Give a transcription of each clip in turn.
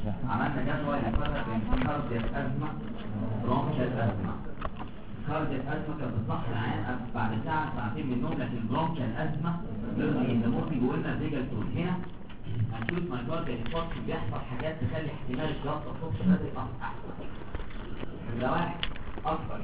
عملنا جدول يفرق بين كاردياك ازمه برونكيال ازمه. كاردياك ازمه كانت بتصحي العيان بعد ساعه ساعتين من النوم، لكن البرونكيال ازمه ممكن يقول لنا فيجل تون. هنا هنشوف مايكارديال انفاركت بيحصل حاجات تخلي احتمال الجلطه الصبح بدري احسن. نمرة واحد اكتر،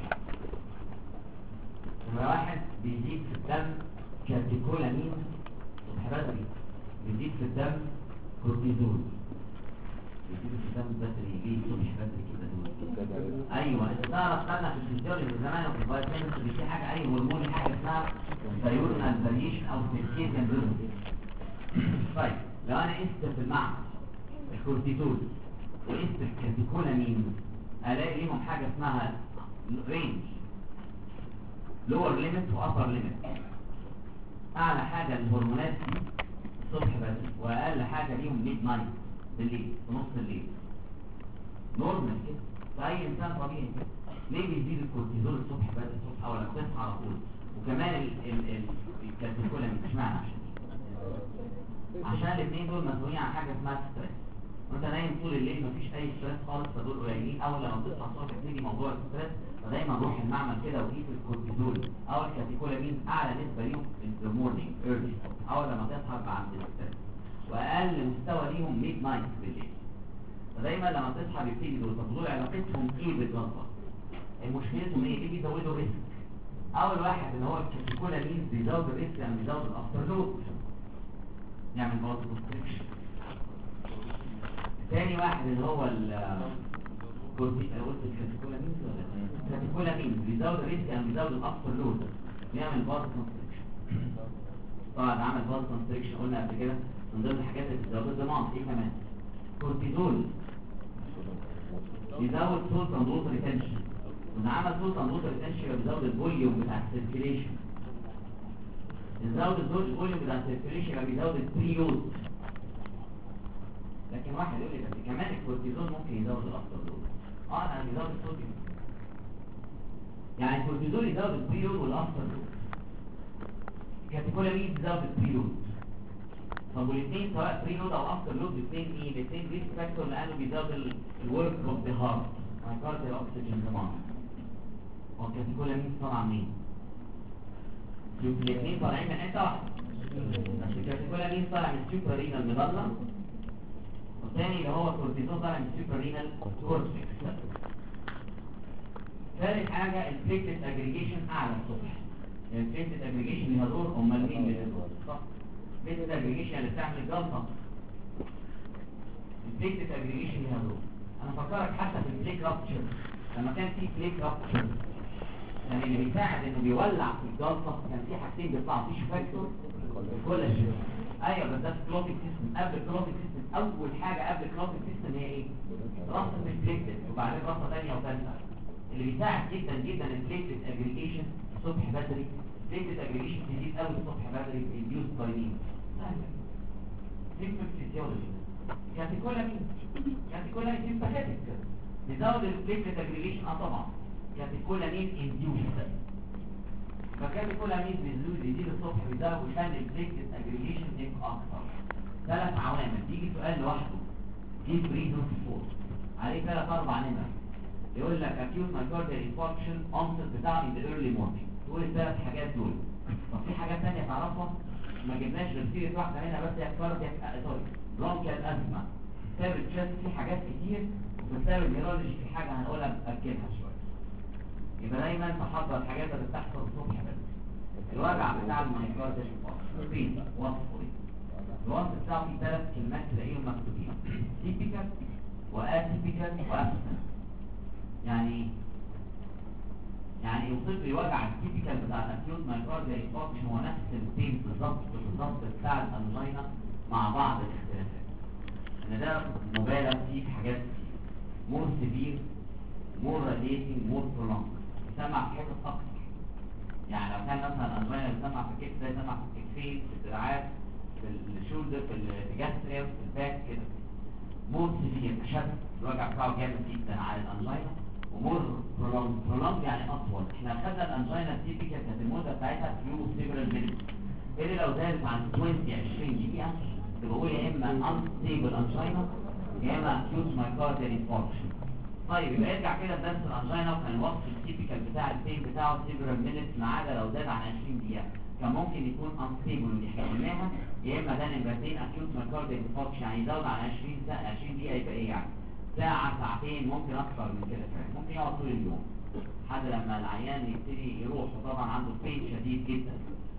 نمرة واحد بيزيد في الدم كاتيكولامين الصبح بدري، بيزيد في الدم كورتيزول، بيزيد في الدم بدري. ليه الصبح بدري كده دول؟ ايوه انت تعرف خدنا في الفيزيولوجي من زمان وفي الفيتامينز اللي في حاجه اي هرمون، حاجه اسمها دايورنال فاريشن او سيركيديان ريزم. طيب لو انا قست في المعمل الكورتيزول وقست الكاتيكولامين الاقي ليهم حاجه اسمها رينج، لور ليميت وابر ليميت. اعلى حاجه الهرمونات دي الصبح بدري، واقل حاجه ليهم ميد نايت بالليل في نص الليل. نورمال كده في اي انسان طبيعي كده. ليه بيزيد الكورتيزول الصبح بدري الصبح اول ما تصحى على طول؟ وكمان الكاتيكولامين اشمعنى؟ عشان الاثنين دول مسؤولين عن حاجه اسمها ستريس. وانت نايم طول الليل مفيش اي ستريس خالص، فدول قليلين. اول لما تصحى الصبح تبتدي موضوع الستريس، فدايما نروح المعمل كده وقيس الكورتيزول او الكاتيكولامين اعلى نسبه ليهم في المورنينج ايرلي اول لما تصحى بعد الستريس، واقل مستوى ليهم ميد نايت بالليل. فدايما لما تصحى بيبتدي دول. طب دول علاقتهم ايه بالجلطه؟ مشكلتهم ايه؟ ليه بيزودوا الريسك؟ اول واحد اللي هو الكاتيكولامين بيزود الريسك، يعني بيزود الافتر لود، يعمل باز كونستريكشن. ثاني واحد اللي هو الكاتيكولامين بيزود الريسك، يعني بيزود الافتر لود، بيعمل باز كونستريكشن. طبعا عمل باز كونستريكشن قلنا قبل كده من ضمن الحاجات اللي بتزود الضمان. ايه كمان؟ كورتيزول بيزود سولت اند ووتر ريتنشن، وده عمل سولت اند ووتر ريتنشن بيزود الفوليوم بتاع السيركيليشن. بيزود الفوليوم بتاع السيركيليشن بيزود البريود. لكن واحد يقول لي بس كمان الكورتيزون ممكن يزود الافتر لود. انا بيزود الصوديوم، يعني الكورتيزون يزود البريود والافتر لود، الكاتيكولامين بيزود البريود. طب والاثنين سواء بريود او افتر لود الاثنين ايه؟ الاثنين ريسك فاكتور، لانه بيزود الورك اوف ذا هارت، مايكارديال اوكسجين ديماند. والكاتيكولامين طالع منين؟ الاثنين طالعين من حته واحده، بس الكاتيكولامين طالع من السوبر رينال ميدالا، والثاني اللي هو الكورتيزون طالع من السوبر رينال كورتكس. ثالث حاجه البليتلت اجريجيشن اعلى الصبح. البليتلت اجريجيشن ليها دور، امال مين اللي له دور؟ صح، البليتلت اجريجيشن اللي بتعمل الجلطه. البليتلت اجريجيشن ليها دور. انا فكرك حتى في البليك رابتشر، لما كان في بليك رابتشر يعني اللي بيساعد انه بيولع في الجلطه كان في حاجتين بيطلعوا، تيشو فاكتور والكولاجين. ايوه بس ده الكلوتيك سيستم. قبل الكلوتيك سيستم اول حاجه قبل الكلوتيك سيستم هي ايه؟ رصه البليتلت، وبعدين رصه ثانيه وثالثه. اللي بيساعد جدا جدا البليتلت اجريجيشن الصبح بدري. البليتلت اجريجيشن تزيد قوي الصبح بدري انديوس باي مين؟ سيمبل فيزيولوجي. كاتيكولامين سيمباثيك بيزود البليتلت اجريجيشن طبعا. كاتيكولامين انديوس، فكاتيكولامين بيزيد الصبح بيزود ويخلي البليتلت اجريجيشن يبقى اكثر. ثلاث عوامل. تيجي سؤال لوحده جيب ريزون فور عليه 3-4 نمر، يقول لك acute myocardial infarction onset بتاعه in the early morning. تقول الثلاث حاجات دول. طب في حاجات ثانيه تعرفها ما جبناش غير سيره واحده منها بس، هي كاردياك برونكيال ازمه. بسبب التشست في حاجات كتير، وبسبب النيرولوجي في حاجه هنقولها باكدها شويه. يبقى دايما تحضر الحاجات اللي بتحصل الصبح بدري. الوجع بتاع المايكارديال انفاركشن فين؟ وصفه ايه؟ الوصف بتاعه فيه 3 كلمات تلاقيهم مكتوبين: تيبيكال واتيبيكال وابسنت. يعني يوصف لي وجع التيبيكال بتاع الاكيوت مايكارديال انفاركشن هو نفس البين بالظبط بتاع الانجينا مع بعض الاختلافات. ان ده مبالغ فيه في حاجات كتير، مور سيفير، مور راديتنج، مور برولونج، يسمع في حتت اكتر. يعني لو كان مثلا انجينا يسمع في الكتف، ده يسمع في الكتفين، في الدراعات، في الشولدر، في الجاستريا، في الباك كده. مور سيفير اشد، الوجع بتاعه جامد جدا على الانجينا. ومور برولونج يعني اطول. احنا خدنا الانجينا التيبيكال كانت المده بتاعتها فيو سيفرال مينيت، اللي لو زادت عن 20 دقيقه تبقى يا اما انستيبل انجينا يا اما اكيوت مايكارديال انفاركشن. طيب يبقى ارجع كده لدرس الانجينا، وكان الوصف التيبيكال بتاع البين بتاعه سيفرال مينتس ما عدا لو زاد عن 20 دقيقه، كان ممكن يكون انستيبل ودي احنا قلناها، يا اما ده نمرتين اكيوت مايكارديال انفاركشن يعني يزود عن 20 دقيقه يبقى ايه يعني؟ ساعه ساعتين، ممكن اكثر من كده كمان، ممكن يقعد طول اليوم لحد لما العيان يبتدي يروح، وطبعا عنده بين شديد جدا.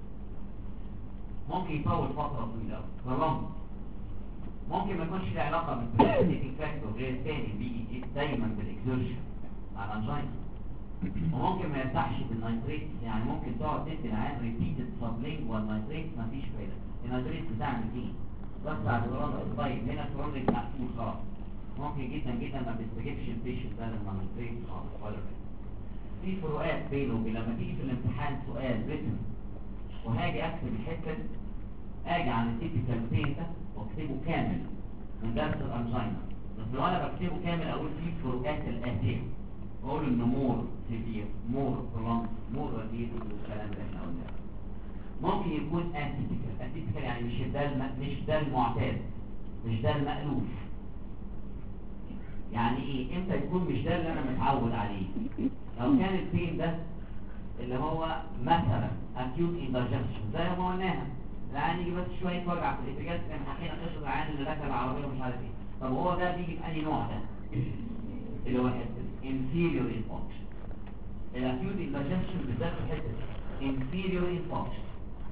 ممكن يطول فتره طويله قوي. ممكن ما يكونش له علاقه بالبريسبيتيك فاكتور غير الثاني بيجي دايما بالاكزورشن مع الانجينا. وممكن ما يرتاحش بالنيتريت، يعني ممكن تقعد تدي العيان ريبيتد سبلينجوال نيتريت مفيش فايده. النيتريت بتعمل ايه؟ بس على الكورونيك، طيب هنا الكورونيك مقفول خلاص، ممكن جدا جدا ما بيستجيبش البيشنت ده للنيتريت خالص ولا كده. في فروقات بينه وبين لما تيجي في الامتحان سؤال ريتم وهاجي اكتب الحته دي، اجي عن التيبيكال بين ده واكتبه كامل من درس الانجينا، بس لو انا بكتبه كامل اقول فيه فروقات الاتيه، اقول انه مور سيفير، مور برولونج، مور راديت، والكلام اللي احنا قلناه. ممكن يكون اتيبيكال يعني مش ده المعتاد، مش ده المألوف. يعني ايه؟ امتى يكون مش ده اللي انا متعود عليه؟ لو كان البين ده اللي هو مثلا acute indigestion زي ما قلناها، العيان يجي بس شويه وجع في الاتجاه، كان حكينا قصه العيان اللي ركب العربيه ومش عارف ايه. طب هو ده بيجي في اي نوع ده؟ اللي هو الحته دي inferior infarction. الاكيوت indigestion بالذات في الحته دي inferior infarction.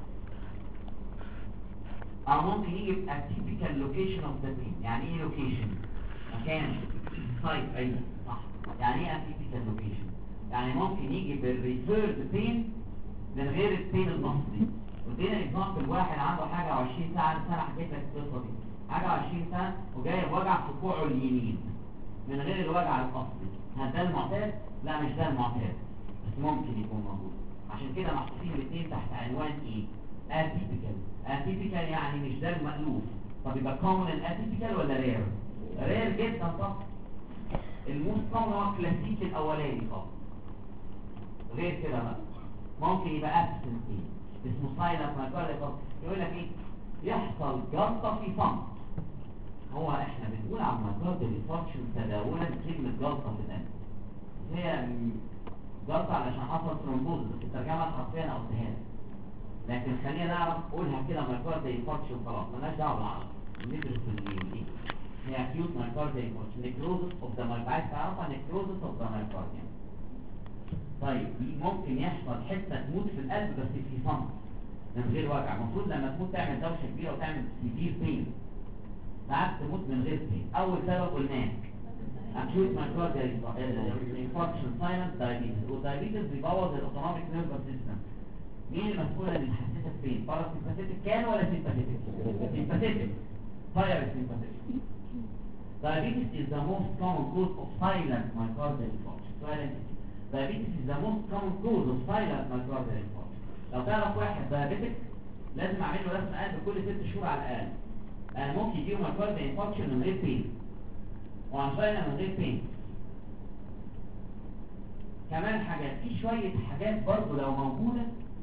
او ممكن يجي في atypical location of the pain. يعني ايه location؟ مكان، سايت، ايوه صح. يعني ايه atypical location؟ يعني ممكن يجي بالريفيرد بين من غير البين الاصلي. ودينا اكزامبل واحد عنده حاجه 20 سنه حكيت لك القصه دي، حاجه 20 سنه وجاي بوجع في كوعه اليمين من غير الوجع الاصلي. هل ده المعتاد؟ لا مش ده المعتاد، بس ممكن يكون موجود. عشان كده محطوطين الاثنين تحت عنوان ايه؟ اتيبيكال. اتيبيكال يعني مش ده المألوف. طب يبقى كومن الاتيبيكال ولا رير؟ رير جدا طبعا. الموست كومن هو الكلاسيكي الاولاني طبعا. غير كده بقى ممكن يبقى ابسنت اسمه سايلنت مايكارديال. يقول لك ايه؟ يحصل جلطه في صمت. هو احنا بنقول على المايكارديال انفاركشن تداولا كلمه جلطه في القلب، هي جلطه علشان حصل ثرومبوز، بس الترجمه الحرفيه انا قلتها لك، لكن خلينا نعرف قولها كده مايكارديال انفاركشن خلاص، مالناش دعوه بالعربي، ندرس الايه. هي acute myocardial infarction necrosis of the myocardium. عايز تعرفها necrosis of the myocardium. طيب ممكن يحصل حته تموت في القلب بس في صمت من غير وجع. المفروض لما تموت تعمل دوشه كبيره وتعمل سيفير بين، ساعات تموت من غير بين. اول سبب قلناه acute myocardial infarction silent diabetes، والدايابيتس بيبوظ الاوتونوميك نيرفس سيستم. مين المسؤول عن يحسسك فين؟ باراسيمباثيك كان ولا سيمباثيك؟ سيمباثيك، فاير سيمباثيك. Diabetes is the most common cause of silent myocardial infarction. Diabetes is the most common cause of silent myocardial infarction. لو تعرف واحد diabetic لازم اعمل له رسم قلب كل 6 شهور على الاقل. ممكن يجيله myocardial infarction من غير بين، وانجينا من غير بين. كمان حاجات، في شويه حاجات برضو لو موجوده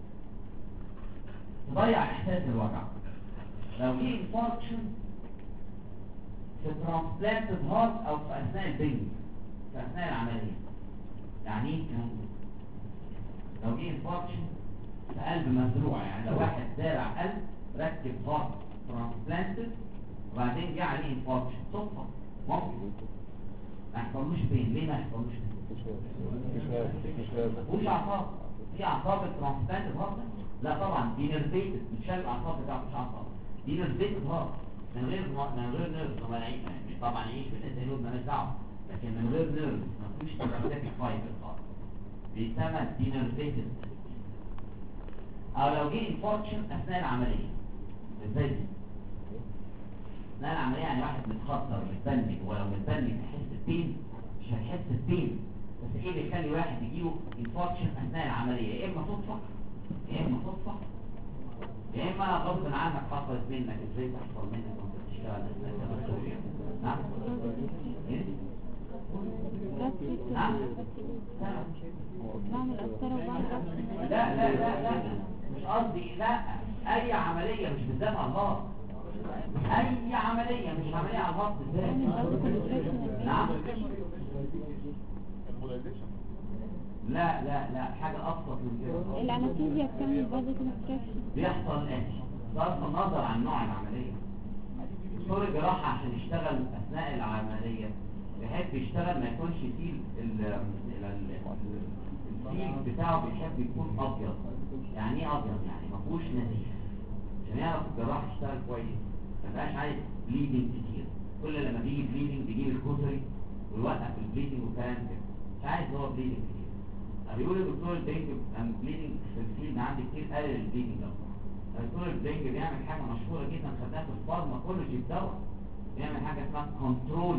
تضيع احساس الوجع. لو في انفاركشن في ترانسبلانتد هارت او في اثناء البنج، في اثناء العمليه. يعني ايه الكلام ده؟ لو جه انفاركشن في قلب مزروع، يعني لو واحد زارع قلب ركب هارت ترانسبلانتد وبعدين جه عليه انفاركشن صدفه، ممكن ما يحصلوش بين. ليه ما يحصلوش بين؟ مفيش اعصاب. في اعصاب الترانسبلانتد هارت؟ لا طبعا دي نيرفيتد، بتشال الاعصاب بتاعته، مش اعصاب، دي نيرفيتد هارت من غير نيرف. طبعا يعيش بالاس نود مالناش دعوه، لكن من غير نيرف مفيش سيمباثيك فايبر خالص، بيسمى دينرفيتد. او لو جه انفاركشن اثناء العمليه، ازاي دي؟ اثناء العمليه يعني واحد متخطر متبنج، ولو متبنج هيحس بين؟ مش هيحس بين، بس ايه اللي يخلي واحد يجيله انفاركشن اثناء العمليه؟ يا اما صدفه، يا اما صدفه، يا اما غصب عنك حصلت منك. ازاي تحصل منك وانت بتشتغل اثناء التمثيل؟ نعم؟ ايه؟ نعم؟ بعمل أفكار وبعمل لا لا لا لا مش قصدي، لا اي عملية مش بالذات على الله. اي عمليه، مش عمليه على الهبط ازاي. نعم. لا لا لا، حاجه ابسط من كده. الانستيزيا بتعمل بازل كونستراكشن. بيحصل الاتي بصرف النظر عن نوع العمليه. دكتور الجراحه عشان يشتغل اثناء العمليه بيحب يشتغل ما يكونش فيه الفيل بتاعه، بيحب يكون ابيض. يعني ايه ابيض؟ يعني ما فيهوش نزيف عشان يعرف الجراح يشتغل كويس. ما بقاش عايز بليدنج كتير. كل لما بيجي بليدنج بيجيب الكوتري ويوقف البليدنج والكلام كده. مش عايز هو بليدنج كتير. بيقول الدكتور البليدنج بليدنج في الفيلد عندي كتير، قلل البليدنج ده. الدكتور البليدنج بيعمل حاجه مشهوره جدا خدناها في الفارماكولوجي الدواء. بيعمل حاجه اسمها كنترول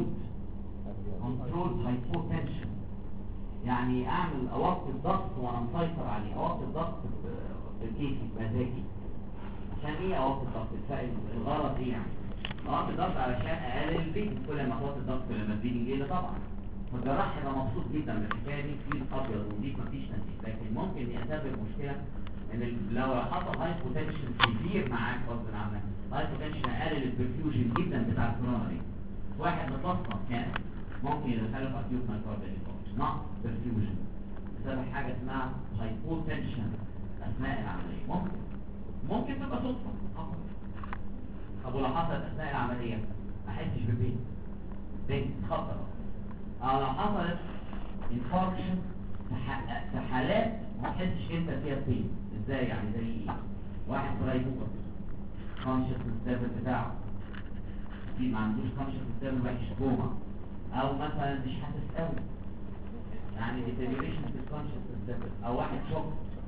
هايبوتنشن. يعني اعمل اوطي الضغط وانا مسيطر عليه، اوطي الضغط بايدي بمزاجي. عشان ايه اوطي الضغط؟ الغرض ايه يعني؟ اوطي الضغط علشان اقلل البليدنج. كل ما اوطي الضغط كل ما البليدنج يقل طبعا. فالجراح هيبقى مبسوط جدا بالحكايه دي، فيه ابيض ونضيف مفيش نزيف. لكن ممكن يسبب مشكله ان لو حصل هايبوتنشن كبير معاك غصب عنك، هايبوتنشن اقلل البرفيوجن جدا بتاع الكوروناري. واحد متصنف كان ممكن يدخله في اكيوت مايكارديال انفاركشن، نقص برفيوجن بسبب حاجه اسمها هايبوتنشن اثناء العمليه. ممكن تبقى صدفه حصلت. طب ولو حصلت اثناء العمليه ما احسش ببين خطر. او لو حصلت انفاركشن في حالات ما تحسش انت فيها بين. ازاي يعني؟ زي ايه؟ واحد غيبوبه كونشسنس ليفل بتاعه في ما عندوش كونشسنس ليفل وحش، كوما، او مثلا مش حاسس قوي يعني deterioration في الكونشسنس ليفل، او واحد شوك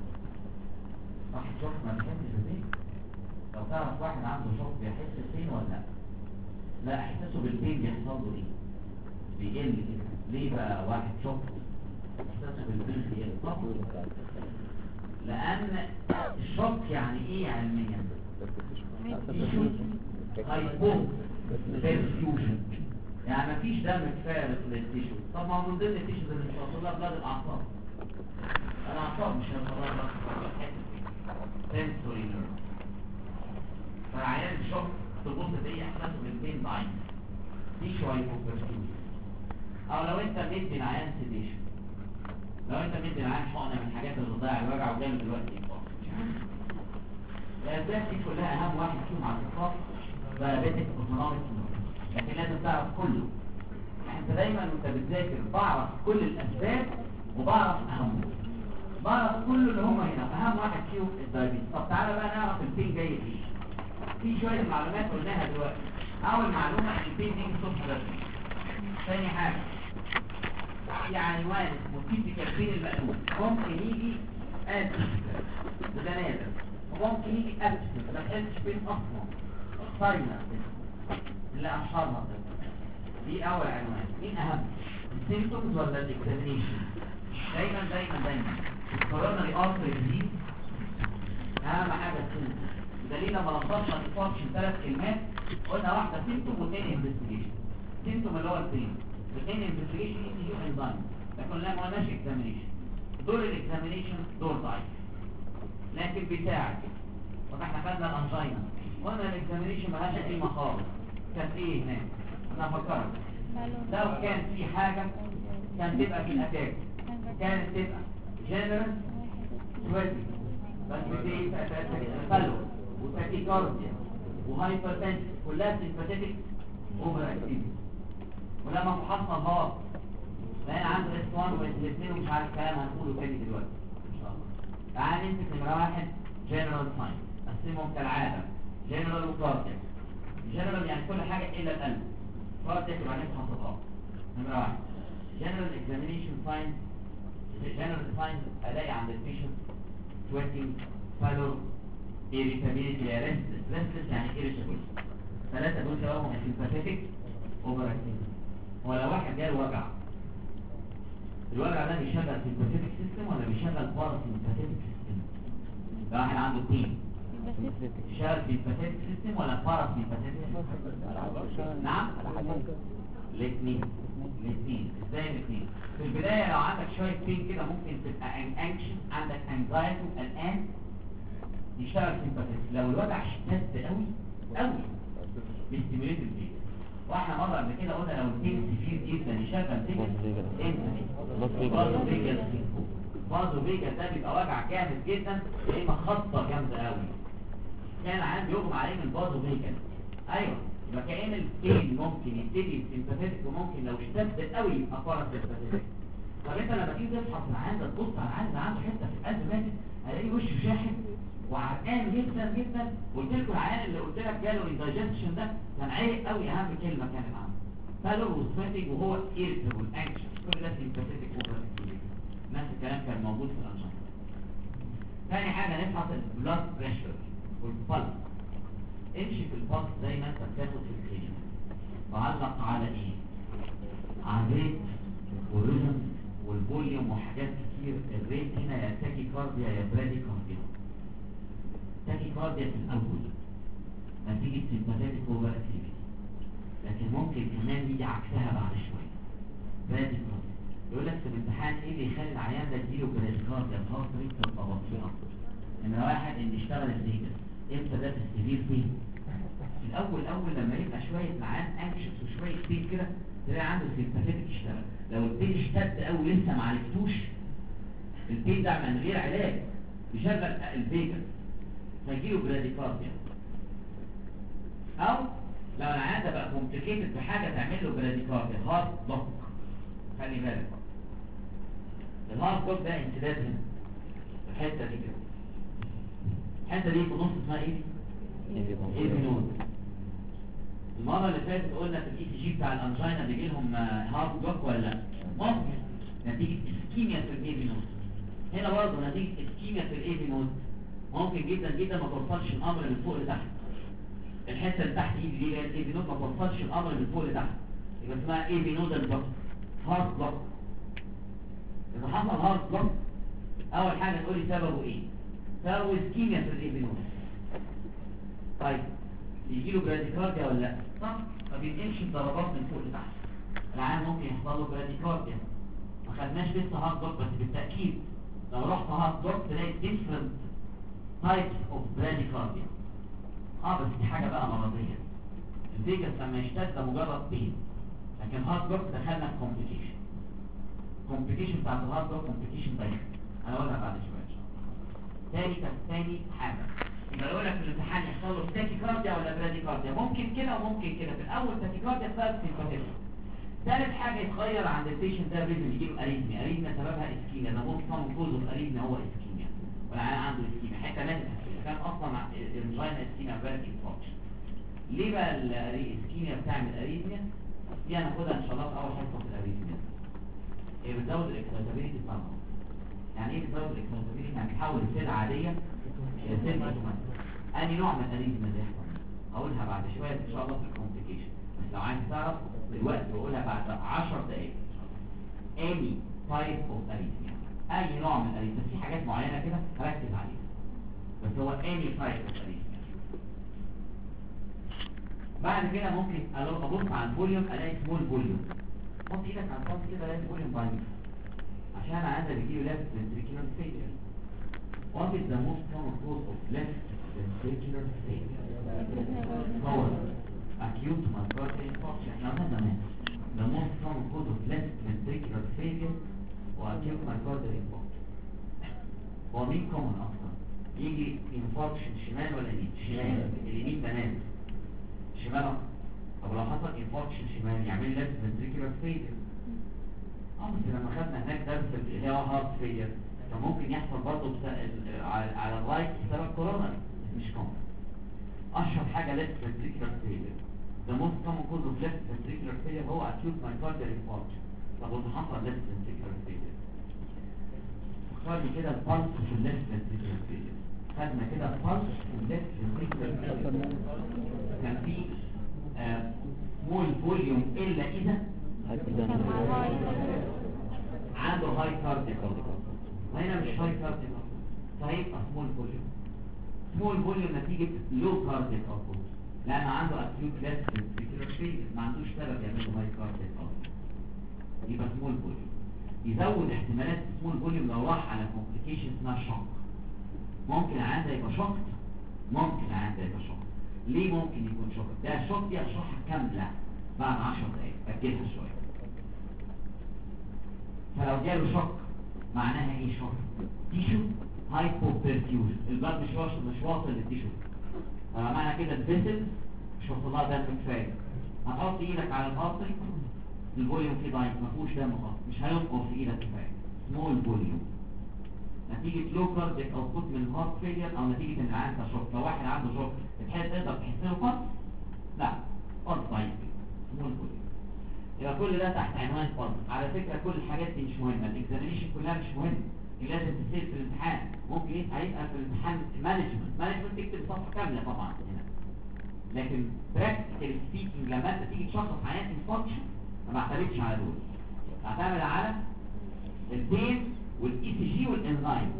ما بيحسش ببين. لو تعرف واحد عنده شوك بيحس ببين ولا لا؟ لا، احساسه بالبين بيحصل له ايه؟ بيقل كده. ليه بقى واحد شوك احساسه بالبين بيقل؟ طبعا لان الشوك يعني ايه علميا؟ هايبو برفيوجن، يعني مفيش دم كفايه للتيشو. طب ما هو من ضمن التيشوز اللي مش هيوصل لها بلاد الاعصاب. الاعصاب مش هيوصل لها بلاد سنسوري نيرف. فعيان الشوك تبص تلاقي احساسه بالبين ضعيف، دي شويه برفيوجن. او لو انت مدي العيان سيديشن، لو انت مدي العيان حقنه من الحاجات اللي بتضيع الوجع وجاي دلوقتي الاسباب دي كلها اهم واحد فيهم على الاطلاق دايابيتك اوتونوميك. لكن لازم تعرف كله. انت دايما وانت بتذاكر بعرف كل الاسباب وبعرف اهمهم، بعرف كل اللي هم هنا. اهم واحد فيهم الدايابيتس. طب تعالى بقى نعرف البين جاي ليه. في شويه معلومات قلناها دلوقتي. اول معلومه ان البين دي صوت بدري. ثاني حاجه في عنوان اسمه تيبيكال بين المألوف، ممكن يجي ابسنت وده نادر، وممكن يجي ابسنت ما تحسش بين اصلا سايلنت اللي اشهرها دي اول عنوان. مين اهم؟ السيمبتومز ولا الاكزامينيشن؟ دايما الكوروناري ارتري دي اهم حاجه السيمبتومز. بدليل لما لخصنا الفانكشن 3 كلمات قلنا واحده سيمبتوم واثنين انفستيجيشن. سيمبتوم اللي هو البين، الاثنين انفستيجيشن يجي انزايم. لكن لا ما قلناش اكزامينيشن. دور الاكزامينيشن دور ضعيف لكن بيساعد. طب احنا خدنا الانجينا قلنا الاكزامينيشن مالهاش قيمه خالص. كانت ايه هناك؟ انا فكرت لو كان في حاجه كان تبقى في الاتاك، كانت تبقى جنرال سويتنج بس بدي فلو وتاكيكارديا وهايبرتنشن كلها سيمباثيك اوفر اكتيفيتي. ولما فحصنا الهارت لقينا عنده اس 1 واس 2 ومش عارف كلام هنقوله تاني دلوقتي ان شاء الله. تعال نمسك نمره واحد جنرال ساين، قسمهم كالعاده جنرال وكاردياك. جنرال يعني كل حاجه الا القلب، كاردياك يبقى نفحص. نمره واحد جنرال اكزامينيشن ساين. جنرال ساين الاقي عند البيشنت سويتنج، بالور، irritability يا restless يعني irritable. ثلاثه دول سواهم sympathetic اوفر اكتيفيتي. ولو واحد جاله وجع، الوجع ده بيشغل sympathetic سيستم ولا بيشغل باراسيمباثيك سيستم؟ لو واحد عنده بين بيشغل sympathetic سيستم ولا باراسيمباثيك سيستم؟ نعم الاثنين. ازاي الاثنين؟ في البدايه لو عندك شويه بين كده ممكن تبقى anxious، عندك anxiety الان يشتغل sympathetic. لو الوجع اشتد قوي بيستيميوليت الفيجاس. واحنا مره قبل كده قلنا لو البين كتير جدا يشغل فيجاس امتى؟ برضه فيجاس برضه فيجاس ده بيبقى وجع جامد جدا، يا اما خبطه جامده قوي. كان عندي يغمى عليه من برضه فيجاس. ايوه، يبقى كأن البين ممكن يبتدي سيمباثيك، وممكن لو اشتد قوي يبقى باراسيمباثيك. طب انت لما تيجي تفحص العيان ده تبص على العيان ده عنده حته في القلب ماتت، الاقي وشه شاحب وعرقان جدا جدا. قلت لكم العيان اللي قلت لك جاله اندايجيشن ده كان عيق قوي، اهم كلمه كانت عنده بالور وسويتنج وهو ايرتبل انكشن، كل ده سيمباثيك وباراسيمباثيك. نفس الكلام كان موجود في الانشطه. ثاني حاجه نفحص البلاد بريشر والبلس. امشي في البلس زي ما انت بتاخد في الكلينيك، معلق على ايه؟ على الريت والريزم والفوليوم وحاجات كتير. الريت هنا يا تاكي كارديا يا برادي كارديا. تاكي كارديا في الاول نتيجه سيمباثيك اوفر اكتيفيتي، لكن ممكن كمان يجي عكسها بعد شويه برادي كارديا. يقول لك في الامتحان ايه اللي يخلي العيان ده يجيله برادي كارديا؟ خلاص ريت تبقى بطيئه. ان واحد اللي اشتغل الفيجاس امتى ده في السيفير بين؟ في الاول لما يبقى شويه العيان انكشس وشويه بين كده تلاقي عنده سيمباثيك اشتغل. لو البين اشتد قوي لسه ما عالجتوش، البين ده من غير علاج يشغل الفيجاس فيجيله براديكارديا. او لو العيان ده بقى كومبليكيتد بحاجه تعمل له براديكارديا، هارت بلوك. خلي بالك الهارت بلوك ده انسداد هنا في الحته دي كده. الحته دي في نص اسمها ايه؟ ايه نود. المره اللي فاتت قلنا في الاي سي جي بتاع الانجينا بيجي لهم هارت بلوك ولا لا؟ ممكن نتيجه اسكيميا في الاي نود. هنا برضه نتيجه اسكيميا في الاي نود ممكن جدا جدا ما توصلش الامر من فوق لتحت. الحته اللي تحت ايدي دي اللي هي الاي نود ما توصلش الامر من فوق لتحت، يبقى اسمها اي نودال بلوك، هارت بلوك. اذا حصل هارت بلوك اول حاجه نقول لي سببه ايه؟ سببه اسكيميا في الاي نود. طيب يجي له براديكارديا ولا لا؟ صح؟ ما بينقلش الضربات من فوق لتحت. العيان ممكن يحصل له براديكارديا. ما خدناش لسه هارت بلوك، بس بالتاكيد لو رحت هارت بلوك تلاقي different types of bradycardia. بس دي حاجه بقى مرضيه. الفيجاس لما يشتد ده مجرد بين، لكن هارت بلوك دخلنا في كومبليكيشن بتاعت الهارت بلوك كومبليكيشن بايخ. انا اقولها بعد شويه ان شاء الله. تاني حاجه يبقى يقول لك في الامتحان يحصل له تاكيكارديا ولا براديكارديا، ممكن كده وممكن كده. في الاول تاكيكارديا سبب سيمباثيك. ثالث حاجه يتغير عند البيشنت ده الريزم، يجي له اريثميا. اريثميا سببها اسكيميا، ده ممكن يكون كوز اوف اريثميا هو اسكيميا، والعيان عنده اسكيميا حتى ماتت كان اصلا الانجينا اسكيميا فيري فانكشن. ليه بقى الاسكيميا بتعمل اريثميا؟ دي هناخدها ان شاء الله في اول حصه في الاريثميا. هي بتزود الاكسايتابيلتي بتاع المرض. يعني ايه بتزود الاكسايتابيلتي؟ يعني بتحول سيل عاديه الى سيل اوتوماتيك. أي نوع من الأريثميا دي يحصل؟ هقولها بعد شوية إن شاء الله في الكومبليكيشن، بس لو عايز تعرف دلوقتي بقولها بعد 10 دقايق. any type of arrhythmia، أي نوع من الأريثميا. في حاجات معينة كده هركز عليها، بس هو any type of arrhythmia. بعد كده ممكن أبص على الفوليوم ألاقي سمول فوليوم. حط إيدك على الفوليوم كده ألاقي فوليوم ضعيف، عشان أنا عندي بيجيله left ventricular failure. What is the most common cause of left ventricular failure؟ هو acute myocardial infarction. احنا قلنا زمان the most common cause of left ventricular failure و acute myocardial infarction. هو مين common اكتر؟ يجي infarction شمال ولا يمين؟ شمال. اليمين تمام، شمال اكتر. طب لو حصل infarction شمال يعمل left ventricular failure. بس لما خدنا هناك درس اللي هو heart failure فممكن يحصل برضه على الرايت بسبب كورونا، مش كومن. اشهر حاجه left ventricular failure. the most common cause of left ventricular failure هو acute myocardial infarction. طب وإذا حصل left ventricular failure اختار لي كده البلس في left ventricular failure. خدنا كده البلس في left ventricular failure كان في small volume الا اذا عنده هاي كاردياك. هنا مش هاي كاردياك فهيبقى سمول فوليوم نتيجة لو كاردياك اوتبوت، لأن عنده اكيوت ليفت فينتريكولار فيلير، ما عندوش سبب يعمل له هاي كاردياك اوتبوت، يبقى سمول فوليوم. يزود احتمالات سمول فوليوم لو راح على كومبليكيشن اسمها شوك. ممكن عنده يبقى شوك، ليه ممكن يكون شوك؟ ده الشوك دي هشرحها كامله بعد 10 دقايق، اجلها شويه. فلو جاله شوك معناها ايه شوك؟ تيشو هايبوبرفيوجن، البلد مش واصل للتيشو، معنى كده الفيسل مش واصل لها دم كفايه. هتحط ايدك على الارتري، الفوليوم فيه ضعيف، ما فيهوش دم خالص، مش هينقص في ايدك كفايه، سمول فوليوم، نتيجه لو كاردياك اوتبوت من هارت فيلير او نتيجه ان العيان ده شوك. لو واحد عنده شوك تقدر تحس له قلب؟ لا، قلب ضعيف، سمول فوليوم. يبقى كل ده تحت عنوان قلب. على فكره كل الحاجات دي مش مهمه، الاكزامينيشن كلها مش مهمه، اللي لازم تصير في الامتحان. ممكن هيبقى في الامتحان مانجمنت تكتب صفحه كامله طبعا هنا، لكن براكتيكال سبيكينج لما انت تيجي تشخص عيان انفكشن ما بعتمدش على دول، بعتمد على البين والاي سي جي والانزايم.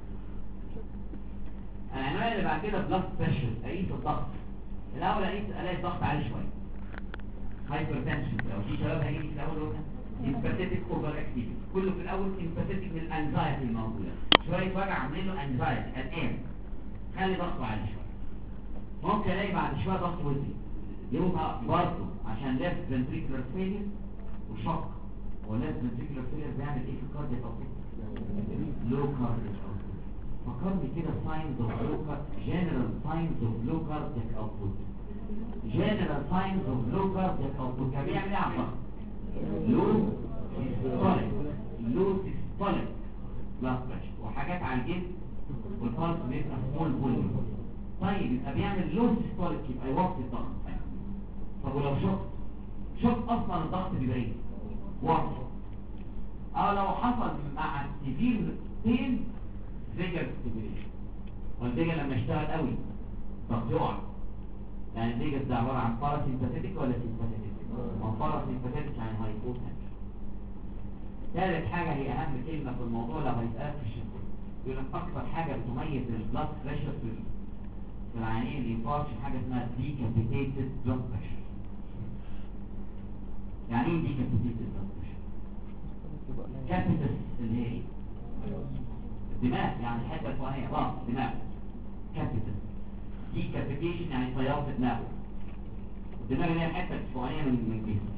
العنوان اللي بعد كده بلاد بريشر، اقيس الضغط. الاول الاقي الضغط عالي شويه، هايبرتنشن. لو في شباب هيجي في الاول يقول سيمباثيتك اوفر اكتيفيتي، كله في الاول سيمباثيتك من الانزايتي الموجوده، شويه وجع عاملين له انزايتي قلقان، خلي ضغطه عالي شويه. ممكن الاقي بعد شويه ضغط وزي يبقى برضه عشان ليفت فنتريكولار فيلير وشوك. هو ليفت فنتريكولار فيلير بيعمل ايه في الكاردياك اوتبوت؟ لو كاردياك اوتبوت. فكرني كده ساينز اوف لو جنرال ساينز اوف لو كاردياك اوتبوت. جنرال ساينز اوف لو كاردياك اوتبوت كان بيعمل ايه على الضغط؟ لو سيستوليك بلاد بريشر، وحاجات على الجلد والبلس بيبقى سمول فوليوم. طيب يبقى بيعمل لو سيستوليك، يبقى يوطي الضغط. طب ولو شوك اصلا الضغط بيبقى ايه؟ واطي. او لو حصل مع السيفير بين فيجر ستيميوليشن، والفيجر لما يشتغل قوي ضغط يقع. يعني الفيجر ده عباره عن باراسيمباثيتك ولا سيمباثيتك؟ باراسيمباثيتك يعني هايبوتنشن. ثالث حاجه هي اهم كلمه في الموضوع لو هيتقال في الشفت، يقول لك اكثر حاجه بتميز البلاد بريشر في العيانين اللي ينفعش حاجه اسمها ديكابيتيتد بلاد بريشر. يعني ايه ديكابيتيتد بلاد بريشر؟ كابيتس اللي هي ايه؟ الدماغ، يعني الحته الفوقانيه راس دماغ، كابيتس. ديكابيتيشن يعني طيار في دماغه، الدماغ اللي هي الحته الفوقانيه من الجسم.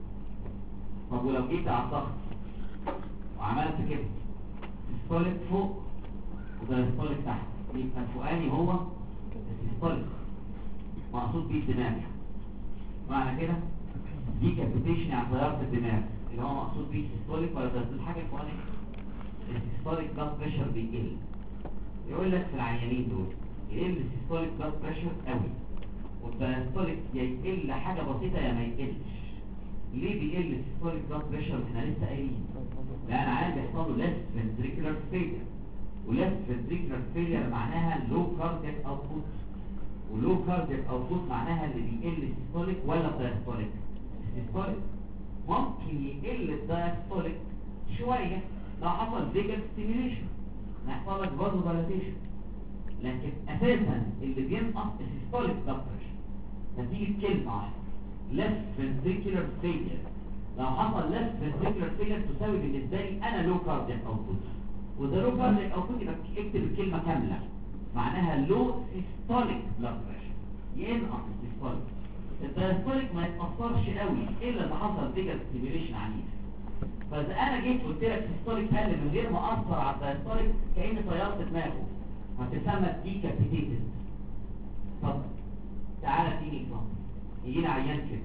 طب ولو جيت على الضغط وعملت كده سيستوليك فوق ودايستوليك تحت، يبقى الفوقاني هو السيستوليك مقصود بيه الدماغ. معنى كده ديكابيتيشن يعني طيار في الدماغ، اللي هو مقصود بيه السيستوليك ولا دايستوليك. حاجه الفوقانيه السيستوليك بلاد بريشر بيقل. يقول لك في العيانين دول يقل السيستوليك بلاد بريشر قوي، والدايستوليك يا يقل حاجه بسيطه يا ما يقلش. ليه بيقل السيستوليك بلاد بريشر؟ احنا لسه قايلين لان عيان بيحصل له ليفت فنتريكولار فيلير، وليفت فنتريكولار فيلير معناها لو كاردياك اوتبوت، ولو كاردياك اوتبوت معناها اللي بيقل السيستوليك ولا الدايستوليك؟ السيستوليك. ممكن يقل الدايستوليك شويه لو حصل فيجر ستيميوليشن، هيحصل لك برضه دايلاتيشن، لكن اساسا اللي بينقص السيستوليك بلاد بريشر نتيجه كلمه واحده، left ventricular failure. لو حصل left ventricular failure تساوي بالنسبه لي انا low cardiac output، وده low cardiac output يبقى اكتب الكلمه كامله معناها low systolic blood pressure، ينقص السيستوليك. الدايستوليك ما يتاثرش قوي الا اذا حصل فيجر ستيميوليشن عنيف. فاذا انا جيت قلت لك سيستوليك قل من غير ما اثر على الدايستوليك كاني طيرت دماغه، هتسمى ديكابيتيتد. طب تعالى اديني اكزامبل. يجينا عيان كده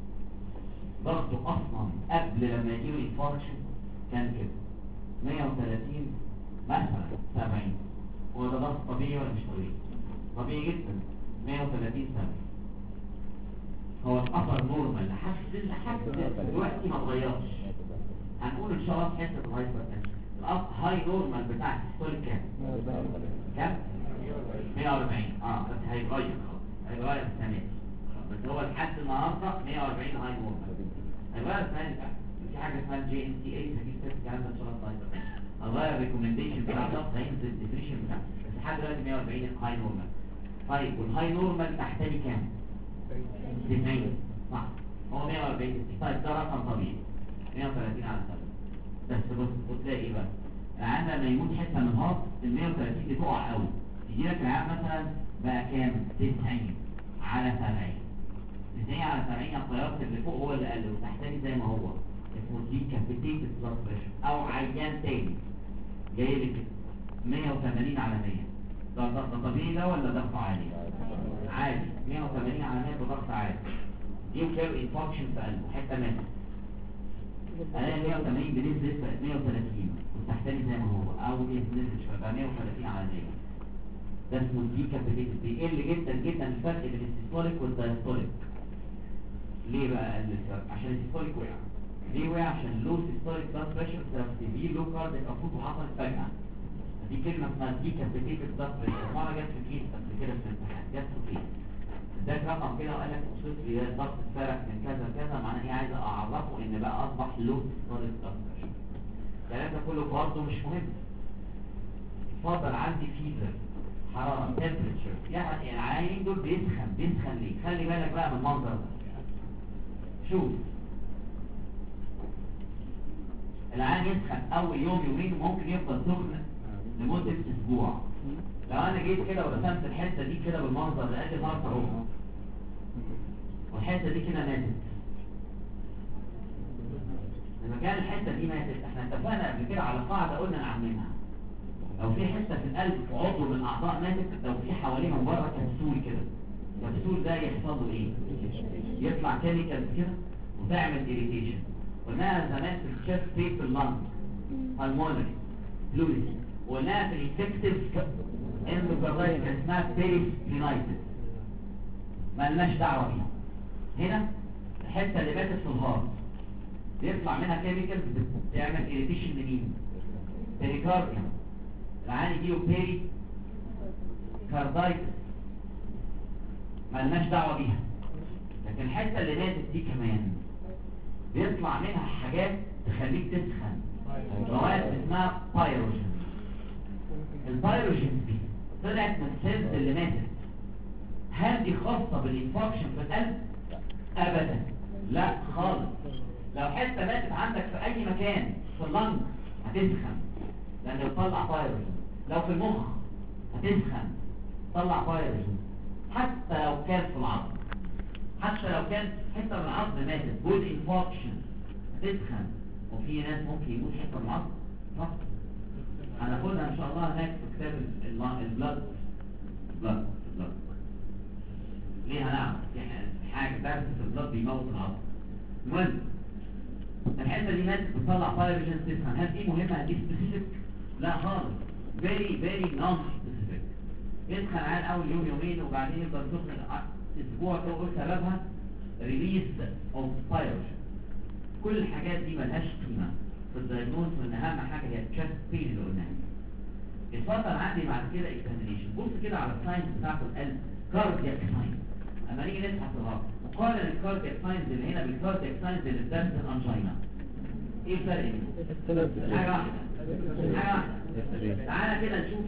ضغطه اصلا قبل لما يجيله انفاركشن كان كده 130 مثلا 70. هو ده ضغط طبيعي ولا مش طبيعي؟ طبيعي جدا 130 70. هو الاثر نورمال لحد دلوقتي ما اتغيرش. هنقول ان شاء الله في حته الهايبرتنشن الهاي نورمال بتاع السيستوليك كام؟ 140. بس هيتغير خالص، هيتغير السنه دي، بس هو لحد النهارده 140 هاي نورمال. هيغير السنه دي في حاجه اسمها جي ان تي اي، هجيب سيرت الكلام ده ان شاء الله. هغير الريكومنديشن بتاع الضغط، هينزل الديفينيشن بتاعه، بس لحد دلوقتي 140 هاي نورمال. طيب والهاي نورمال تحتاج كام؟ 90. صح، هو 140. طيب ده رقم طبيعي 130 على 7. بس بص تلاقي ايه بقى؟ العيان لما يموت حته من الهارت ال 130 دي تقع قوي، يجي لك العيان مثلا بقى كام؟ 90. على 70. 2 على 70 التيار اللي فوق هو اللي قل وتحتاني زي ما هو، اسمه decapitated blood pressure. او عيان تاني جاي لك 180 على 100، ده طبيعي ده ولا ضغط عالي؟ عالي. 180 على 100 بضغط عالي، يمكن انفكشن في قلبه، حته ماتت. الاقي 180 بنزلت بقت 130 والتحتاني زي ما هو، او نزلت شويه بقى 130 على 100. ده اسمه decapitated. بيقل جدا جدا الفرق بين السيستوليك والدايستوليك. ليه بقى قل الفرق؟ عشان السيستوليك وقع. ليه وقع؟ عشان لو سيستوليك بلاد بريشر سيفير لو كارديك ابوت وحصلت فجأة. دي كلمة اسمها decapitated blood pressure. مرة جت في كيس قبل كده في الامتحان، جت في كيس. اداك رقم كده وقال لك وصلت لي الضغط اتفرق من كذا لكذا، معناه ايه؟ عايز اعرفه ان بقى اصبح لو سيستوليك بلاد بريشر. الكلام ده كله برضه مش مهم. اتفضل عندي فيفر، حرارة، temperature، يعني العيانين دول بيسخن ليه؟ خلي بالك بقى من المنظر ده. شوف العيان يسخن اول يوم يومين وممكن يفضل سخن لمدة اسبوع. لو انا جيت كده ورسمت الحتة دي كده بالمنظر ده، ادي النهارده اهو، والحتة دي كده ماتت. لما كان الحتة دي ماتت، احنا اتفقنا قبل كده على قاعدة قلنا نعممها. لو في حتة في القلب في عضو من الاعضاء ماتت، لو في حواليها من بره كبسول كده، الكبسول ده يحصل له ايه؟ يطلع كيميكال كده وتعمل اريتيشن. قلناها زمان في الشيست في اللنج المونري فلويد، وقلناها في الانفكتيف اندوكاردايتس كان اسمها بيريسبلينايتس، مالناش دعوه بيها. هنا الحته اللي ماتت في الهارت بيطلع منها كيميكالز بتعمل اريتيشن لمين؟ بيريكارديوم. العيان يجيله بيري كاردايتس، مالناش دعوه بيها. لكن الحته اللي ماتت دي كمان بيطلع منها حاجات تخليك تسخن، مواد اسمها بايروجين. البايروجين دي طلعت من السيلز اللي ماتت. هل دي خاصه بالانفكشن في القلب؟ ابدا لا خالص. لو حته ماتت عندك في اي مكان في اللنج هتسخن لان بتطلع بايروجين. لو في المخ هتسخن تطلع بايروجين. حتى لو كان في العظم، حتى لو كان حته من العظم ماتت جود انفكشن هتسخن. وفي ناس ممكن يموت حته من العظم فقط. هناخدها ان شاء الله هناك في كتاب البلاد. ليه هنعمل حاجه درس في البلاد بيموت العظم. المهم الحته دي ماتت بتطلع بايروجين تسخن. هل دي مهمه؟ هل دي سبيسيفيك؟ لا خالص. فيري نون سبيسيفيك. يسخن عن اول يوم يومين وبعدين يفضل سخن اسبوع. تقول سببها ريليز اوف بايروجين. كل الحاجات دي ملهاش قيمه في الدايجنوز، وان اهم حاجه هي التشست بين اللي قلناها. اتفضل عندي بعد كده اكزامينيشن. بص كده على الساينز بتاعت القلب، كاردياك ساينز. اما نيجي نبحث الرقم مقارن الكاردياك ساينز اللي هنا بالكاردياك ساينز اللي قدام الانجينا، ايه الفرق بينهم؟ حاجه واحده. تعالى كده نشوف.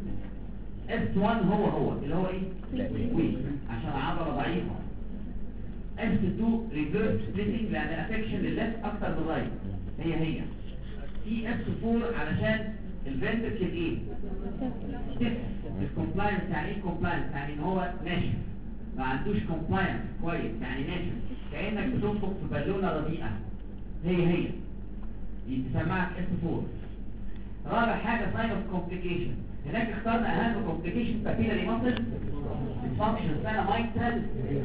S1 هو اللي هو ايه؟ ويك عشان العضله ضعيفه. S2 ريفيرس سبليتنج لان الافكشن للليفت اكتر من الرايت. هي في S4 علشان الفنتركل ايه؟ الكومبلاينس. يعني ايه كومبلاينس؟ يعني ان هو ناشف، ما عندوش كومبلاينس كويس، يعني ناشف كانك بتنفخ في بالونه رديئه. هي يسمعك S4. رابع حاجه ساين اوف كومبليكيشن. هناك اخترنا اهم كومبليكيشن بابيلاري ماسل ديسفانكشن اسمها مايترال.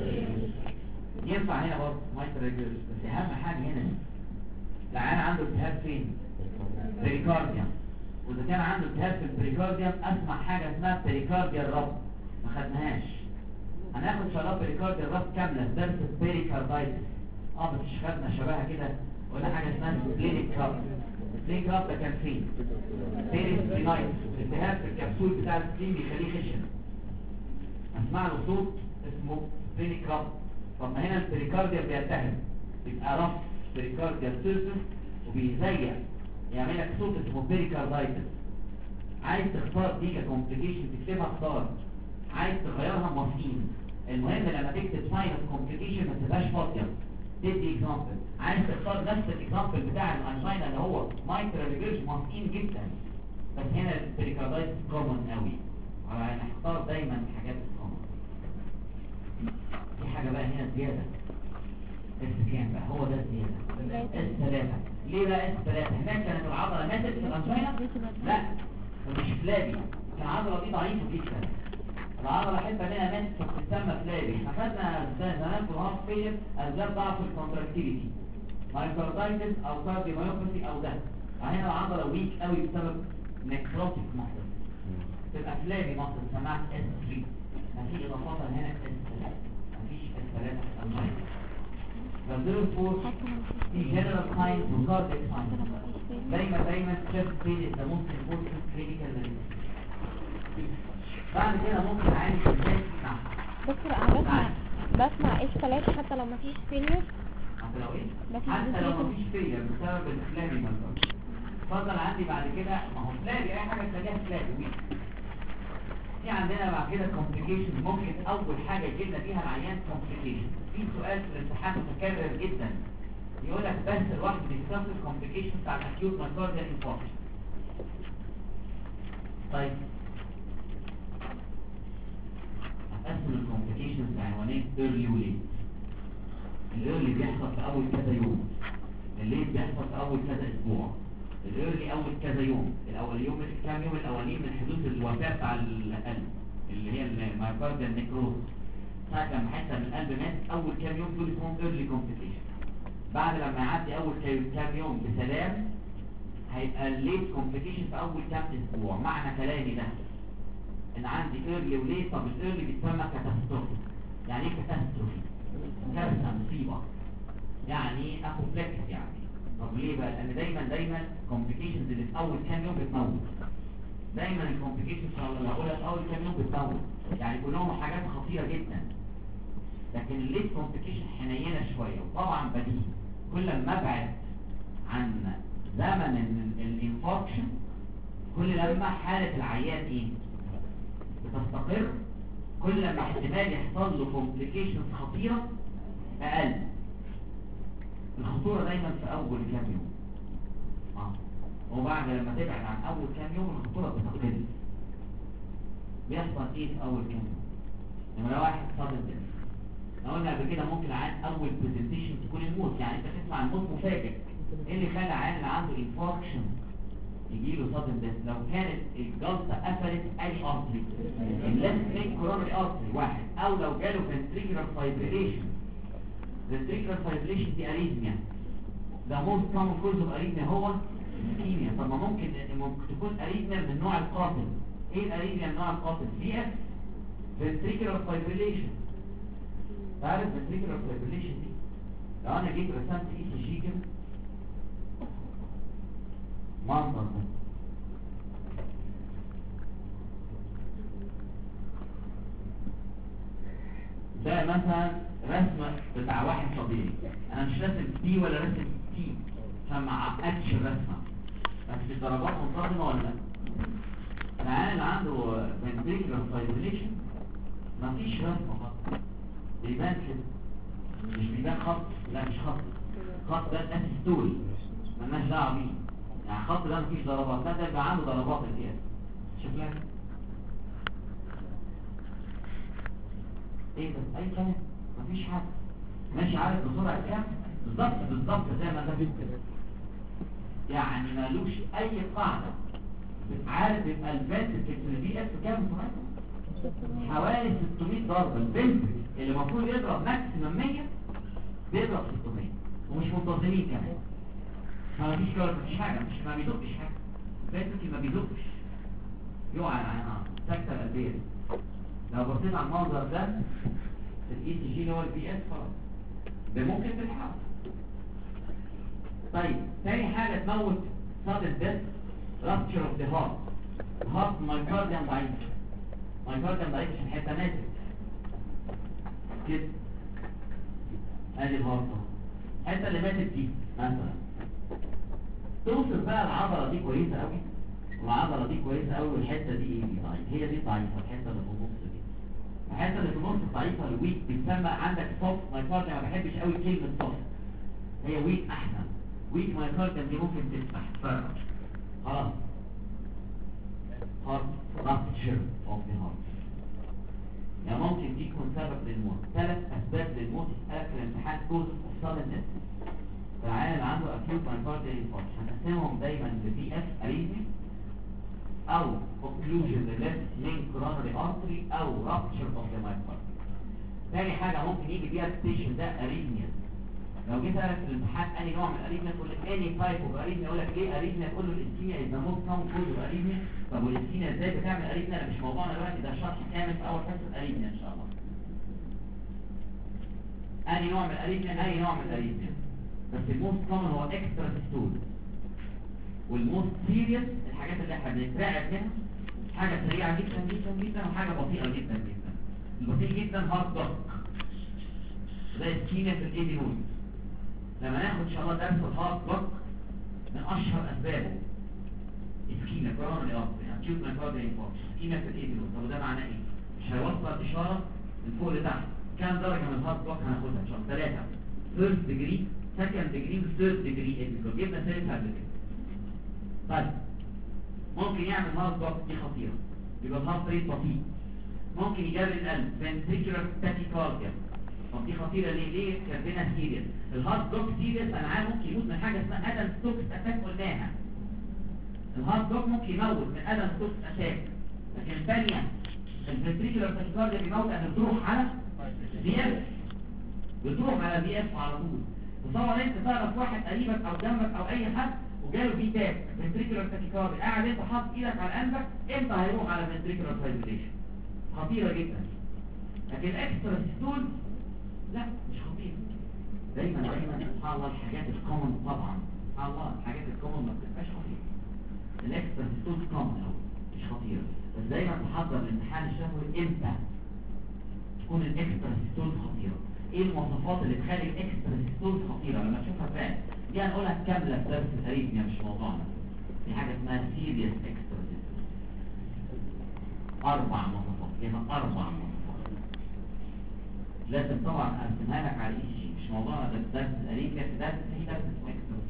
ينفع هنا برضه مايترال ريجوليشن، بس اهم حاجه هنا العيان عنده التهاب فين؟ بريكارديوم. واذا كان عنده التهاب في البريكارديوم اسمع حاجه اسمها بريكارديال رب، ما خدناهاش. هناخد شراب بريكارديال رب كامله في درس البريكاردايتس. بس مش خدنا شبهها كده. ولا حاجه اسمها سبلينيك رب. السبلين رب ده كان فين؟ بيريسبلينايتس، التهاب في الكبسول بتاع السبلين بيخليه خشن. اسمع له صوت اسمه سبلينيك رب. طب ما هنا البريكارديوم بيلتهب، يبقى رف بريكارديوم سيرفس وبيزيق، يعمل لك صوت اسمه بيريكاردايتس. عايز تختار دي ككومبليكيشن تكتبها اختار، عايز تغيرها مصين. المهم لما تكتب ساين اوف كومبليكيشن ما تبقاش فاضيه، تدي اكزامبل. عايز تختار نفس الاكزامبل بتاع الانجينا اللي هو مايترال ريجوليشن مصين جدا، بس هنا البريكاردايتس كومن قوي. يعني اختار دايما الحاجات الكومن. حاجه بقى هنا زياده. اس كام بقى؟ هو ده الزياده. اس 3. ليه بقى اس 3؟ هناك كانت العضله ماتت في الانجينا؟ لا، مش فلابي، كان العضله دي ضعيفه جدا. العضله حته منها ماتت فبتسمى فلابي. احنا خدنا زمان في الهارت فيلر اسباب ضعف الكونتراكتيليتي، مايوكاردايتس او كارديوميوباثي او ده. هنا العضله ويك قوي بسبب نكروتيك مصر، تبقى فلابي مصر سمعت اس 3. مفيش اضافات هنا اس 3، مفيش اس 3 في الانجينا. فالزيرو فور في جنرال ساينس وكارديك ساينس. دايما شيفت فيل ده ممكن يكون كلينيكال. بعد كده ممكن اعالج ازاي؟ دكتور انا بسمع ايش 3 حتى لو مفيش فيلير. حتى لو ايه؟ حتى لو مفيش فيلير بسبب الفلابي مثلا. اتفضل عندي بعد كده، ما هو فلابي اي حاجه تلاقيها فلابي. في عندنا بعد كده كومبليكيشن. ممكن اول حاجه جبنا فيها العيان كومبليكيشن. في سؤال في الامتحان متكرر جدا يقول لك بس الواحد بيستخدم الكومبليكيشن بتاع الاكيوت مايوكارديال انفاركشن. طيب هنقسم الكومبليكيشنز لعنوانين: ايرلي وليت. الايرلي بيحصل في اول كذا يوم، الليت بيحصل في اول كذا اسبوع. الايرلي اول كذا يوم، الاول يوم كام يوم الاولين من حدوث الوفاه بتاع القلب اللي هي المايوكارديال نيكروز. ساعة لما حته من القلب مات اول كام يوم دول اسمهم ايرلي كومبليكيشن. بعد لما يعدي اول كام يوم بسلام هيبقى الليت كومبليكيشن في اول كام اسبوع. معنى كلامي ده ان عندي ايرلي وليت. طب الايرلي بيتسمى كاتاستروفي. يعني ايه كاتاستروفي؟ كارثه، مصيبه، يعني ابوبلكس يعني. طب ليه بقى؟ لان دايما كومبليكيشنز اللي في اول كام يوم بتموت. دايما الكومبليكيشنز اللي هقولها في اول كام يوم بتموت، يعني كلهم حاجات خطيره جدا. لكن الليت كومبليكيشن حنينه شويه. وطبعا بديهي كل ما ابعد عن زمن الانفاركشن كل لما حاله العيان ايه بتستقر، كل لما احتمال يحصل له كومبليكيشنز خطيره اقل. الخطوره دايما في اول كام يوم، وبعد لما تبعد عن اول كام يوم الخطوره بتقل. بيحصل ايه في اول كام يوم؟ نمره واحد صدمه الدم. احنا قلنا قبل كده ممكن عيان اول برزنتيشن تكون الموت، يعني انت تسمع عن موت مفاجئ. ايه اللي خلى عيان اللي عنده انفاركشن يجي له صدمه دم؟ لو كانت الجلطه قفلت اي ارتري، الليفت مين كورونري ارتري واحد، او لو جاله فنتريكولار فايبريليشن. فنتريكولار فايبريليشن دي اريثميا. ده موست كومن كوز اوف اريثميا هو الكيميا. طب ما ممكن تكون اريثميا من نوع القاتل. ايه الاريثميا من نوع القاتل؟ في اف فنتريكولار فايبريليشن. تعرف فنتريكولار فايبريليشن دي لو انا جيت رسمت اي سي جي كده منظر ده، ده مثلا رسمه بتاع واحد طبيعي. انا مش راسم تي ولا راسم تي عشان ما اعقدش الرسمه، بس الدرجات منتظمه ولا لا. العيان اللي عنده فنتريكولار فايبريليشن مفيش رسمه خط، بيبان كده، مش بيبان خط. لا مش خط، خط ده الاسيستول مالناش دعوه بيه. يعني خط ده مفيش ضربات، ده يبقى عنده ضربات الجهاز. شكلها ايه ده؟ اي كلام، مفيش حاجه. ماشي عارف بسرعه كام بالظبط زي ما ده كده، يعني مالوش اي قاعده. عارف يبقى الفنتركل اللي فيه اف كام حوالي 600 ضربه. الفنتركل اللي المفروض يضرب ماكسيمم 100 بيضرب 600 ومش منتظمين كمان. ما فيش كده، مفيش حاجه، مش ما بيدقش حاجه. الفنتركل ما بيدقش، يقع على سكته القلبيه. لو بصيت على المنظر ده في الاي سي جي اللي هو البي اس خلاص ده ممكن تلحقه. طيب تاني حاجه تموت sudden death rupture of the heart. heart مايوكارديوم ضعيف. مايوكارديوم ضعيف عشان حته ماتت كده. ادي الهارت الحته اللي ماتت دي مثلا. توصف بقى العضله دي كويسه قوي والعضله دي كويسه قوي والحته دي ايه؟ دي ضعيفه. هي دي ضعيفه، الحته اللي في النص دي. الحته اللي في النص الضعيفه الويك بتسمى عندك سوفت مايوكارديوم. ما بحبش قوي كلمه سوفت، هي ويك احسن. ويك مايوكارديوم دي ممكن تسمح فرق خلاص. هارت رابتشر اوف ذا هارت. يعني ممكن دي يكون سبب للموت. 3 اسباب للموت اسالك في الامتحان كوز اوف سادن ديث. فالعيان عنده acute myocardial infarction هنقسمهم دايما ب VF arrhythmia او occlusion left main coronary artery او rupture of the myocardium. تاني حاجة ممكن يجي بيها البيشنت ده arrhythmia. لو جيت اسالك في الامتحان انهي نوع من الاريثميا تقول لك اني تايب اوف اريثميا، اقول لك ليه اريثميا؟ تقول له الاسكيميا از ذا موست كومن كوز اوف اريثميا. طب والاسكيميا ازاي بتعمل اريثميا؟ انا مش موضوعنا دلوقتي، ده شرح كامل في اول حصه اريثميا ان شاء الله. انهي نوع من الاريثميا؟ اي نوع من الاريثميا، بس الموست كومن هو اكسترا سيستول. والموست سيريس الحاجات اللي احنا بنترعب منها حاجه سريعه جدا جدا جدا وحاجه بطيئه جدا جدا. البطيء جدا هارد دوك، ده اسكيميا في الايدينوز. لما ناخد ان شاء الله درس الهارت بلوك من اشهر اسبابه اسكيميا كوروناري ارتري acute myocardial infarction، اسكيميا في الايدينوز. طب ده معناه ايه؟ مش هيوصل اشاره من فوق لتحت. كام درجه من الهارت بلوك هناخدها ان شاء الله؟ 3. فيرست ديجري، سكند ديجري، وثيرد ديجري ايدينوز. جبنا ثالث قبل كده. طيب ممكن يعمل هارت بلوك، دي خطيره، يبقى الهارت ريت بطيء. ممكن يجري القلب ventricular tachycardia. طب دي خطيره ليه؟ ليه كاتبينها سيريس؟ الهارت بلوك سيريس انا عارف ممكن يموت من حاجه اسمها ادم ستوكس اتاك، قلناها. الهارت بلوك ممكن يموت من ادم ستوكس اتاك، لكن الثانيه الفنتريكولار تاكيكارديا بيموت ان بتروح على في اف، بتروح على في اف على طول. تصور انت تعرف واحد قريبك او جنبك او اي حد وجاله في تاب فنتريكولار تاكيكارديا، قاعد انت حاطط ايدك على قلبك، امتى هيروح على فنتريكولار فايبريشن؟ خطيره جدا. لكن الاكسترا سيستول لا مش خطير. دايما سبحان الله الحاجات الكومن، طبعا سبحان الله الحاجات الكومن ما بتبقاش خطيره. الاكسترا سيستول كومن اهو مش خطيره، بس دايما تحضر الامتحان الشفوي امتى تكون الاكسترا سيستول خطيره. ايه المواصفات اللي تخلي الاكسترا سيستول خطيره؟ لما تشوفها فعلا دي هنقولها كامله في درس الاريثميا مش موضوعنا. في حاجه اسمها سيريس اكسترا سيستول. 4 مواصفات، ليها 4 مواصفات. لازم طبعا ارسمها لك على الاي جي، مش موضوعنا ده درس الاريثميا، في درس اكسترا.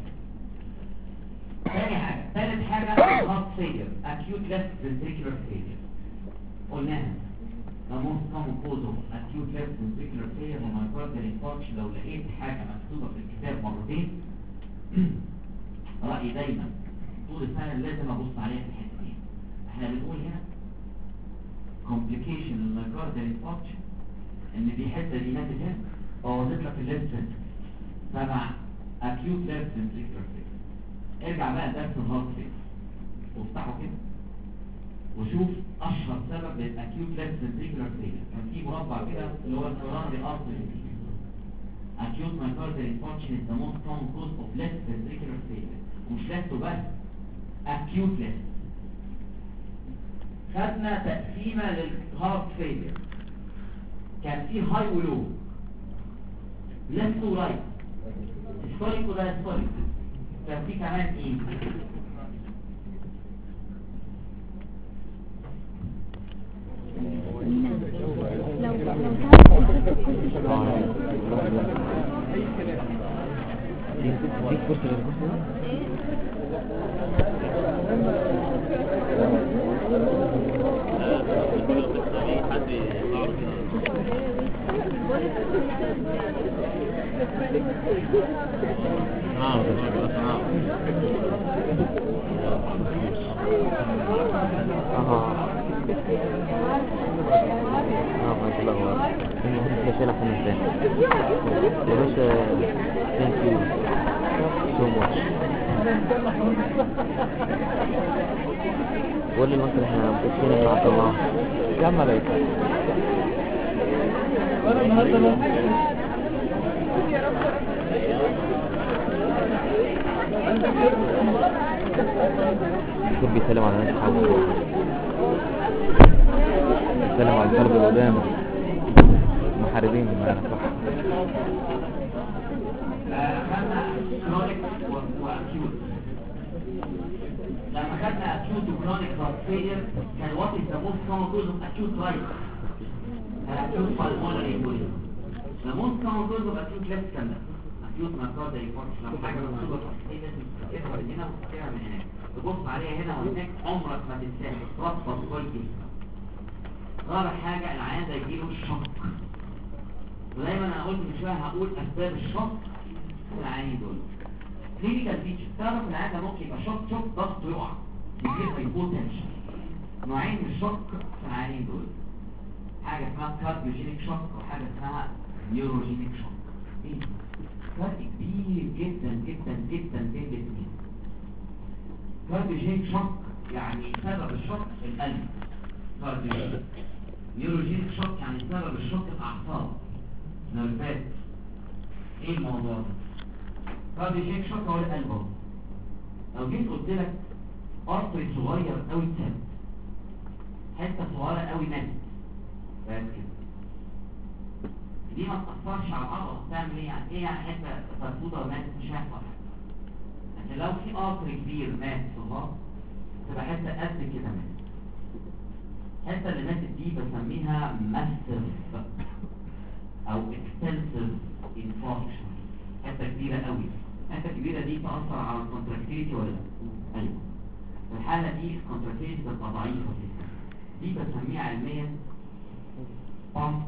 ثاني حاجه، ثالث حاجه هارت فيلير، acute left ventricular failure. قلناها the most common cause of acute left ventricular failure هو myocardial infarction. لو لقيت حاجه مكتوبه في الكتاب مرتين رايي دايما طول السنه لازم ابص عليها في الحتتين. احنا بنقول هنا complication المyocardial infarction ان دي حته دي ناتج هنا بوظت لك الليفت فنتريكل. 7 acute left ventricular failure. ارجع بقى درس الهارت فيلير وافتحه كده وشوف اشهر سبب للاكيوت ليفت فنتريكولار فيلير. كان في مربع كده اللي هو الكوروناري ارتري. acute myocardial infarction is the most common cause of left ventricular failure. ومش left بس acute left. خدنا تقسيمه للهارت فيلير، كان في هاي ولو، left ورايت، historic ولا historic. كان في كمان ايه؟ قول لي مثلا احنا بنتكلم مع الله يا ملايكه كل بيسلم على الناس حواليه، بيسلم على الطلبة اللي قدام محاربين معانا صح. خدنا كرونيك واكيوت. لما خدنا اكيوت وكرونيك هارت فيلير كان وات از ذا موست كومن كوز اوف اكيوت رايت acute pulmonary embolism. the most common cause of acute left كان acute myocardial infarction. لو حاجه مكتوبه في الحته لازم تفتكرها من هنا وتفتكرها من هناك، تبص عليها هنا وهناك عمرك ما تنساها، تربط كويس. رابع حاجة العيان ده يجيله الشوك. ودايما انا قلت من شوية هقول اسباب الشوك في العيانين دول. كلينيكال فيتشر، تعرف العيان ده ممكن يبقى شوك ضغطه يقع يجيب هايبوتنشن. نوعين من الشوك في العيانين دول، حاجة اسمها كارديوجينيك شوك وحاجة اسمها نيوروجينيك شوك. ايه فرق كبير جدا جدا جدا بين الاثنين. كارديوجينيك شوك يعني سبب الشوك القلب كارديوجينيك. نيوروجينيك شوك يعني سبب الشوك الاعصاب نرفات. ايه الموضوع ده؟ كارديوجينيك شوك هو القلب اهو. لو جيت قلت لك ارتري صغير قوي اتسد، حته صغيره قوي ماتت بس كده، دي ما تأثرش على العضلة. تعمل ايه يعني؟ ايه يعني حتة فرفوطة وماتت مش هيحصل. لكن لو في قطر كبير مات في الغرب تبقى حتة قد كده ماتت. الحتة اللي ماتت دي بسميها ماسيف او اكستنسيف انفاركشن. حتة كبيرة قوي. الحتة الكبيرة دي تأثر على الكونتراكتيليتي ولا لا؟ ايوه. في الحالة دي الكونتراكتيليتي بتبقى ضعيفة جدا. دي بسميها علميا بامب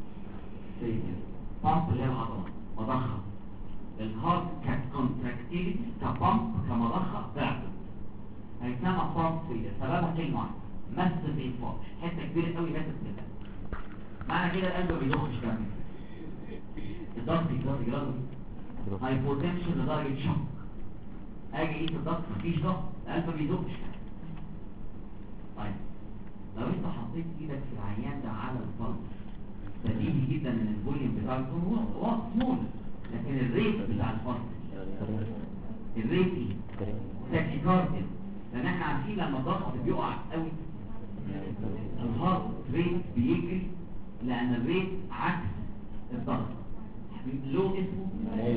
بامب اللي هي العضلة مضخة. الهارت كونتراكتيليتي كبامب كمضخة ضعفت، هيسمى بامب فيلير. سببها كلمة واحدة، ماسيف انفاركشن. حتة كبيرة قوي ماتت في القلب. معنى كده القلب ما بيضخش دم، الضغط يجرى هايبوتنشن لدرجة شوك. اجي اقيس الضغط مفيش ضغط، القلب ما بيضخش. طيب لو انت حطيت ايدك في العيان ده على الفلس، بديهي جدا ان الفوليوم بتاع الكون هو سمول، لكن الريت بتاع الفلس الريت تاكيكارديا. لان احنا عارفين لما الضغط بيقع قوي الهارت ريت بيجري، لان الريت عكس الضغط. لو اسمه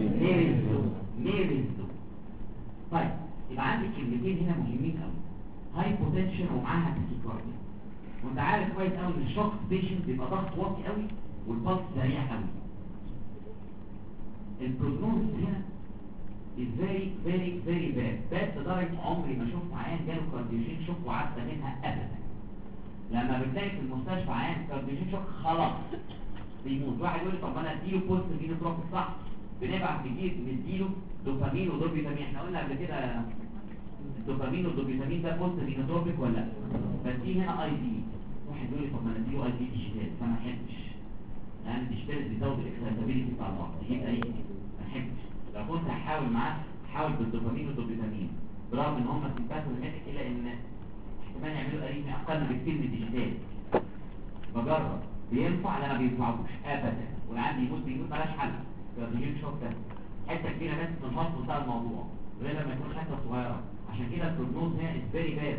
ميريز لو. طيب يبقى عندي كلمتين هنا مهمين قوي، هايبوتنشن ومعاها تاكيكارديا. وانت عارف كويس قوي ان الشوك بيشنت بيبقى ضغط واطي قوي والبلس سريع قوي. البروجنوز هنا is very very very bad لدرجة عمري ما شفت عيان جاله كارديوجين شوك وعدى منها ابدا. لما بتلاقي في المستشفى عيان كارديوجين شوك خلاص بيموت. واحد يقول لي طب انا اديله بوست فينوتروبيك، صح؟ بنبعت نديله دوبامين ودوربيتامين. احنا قلنا قبل كده الدوبامين والدوربيتامين ده بوست فينوتروبيك ولا لا؟ بس دي هنا اي دي. واحد يقول لي طب ما انا اديله اي دي ديجيتال، فما احبش لان الديجيتال بيزود الاكسايتابيلتي بتاع الضغط. يبقى ايه؟ ما احبش. لو كنت هحاول معاه حاول بالدوبامين والدوربيتامين، برغم ان هم سيمباثوميميتك الا ان احتمال يعملوا اريثميا اقل بكتير من الديجيتال. بجرب بينفع؟ لا ما بينفعوش ابدا، والعيان بيموت مالهاش حل. الكارديوجين شوك ده حته كبيره بس من الفصل بتاع الموضوع، غير لما يكون حته صغيره. عشان كده البروجنوز هنا از فيري باد.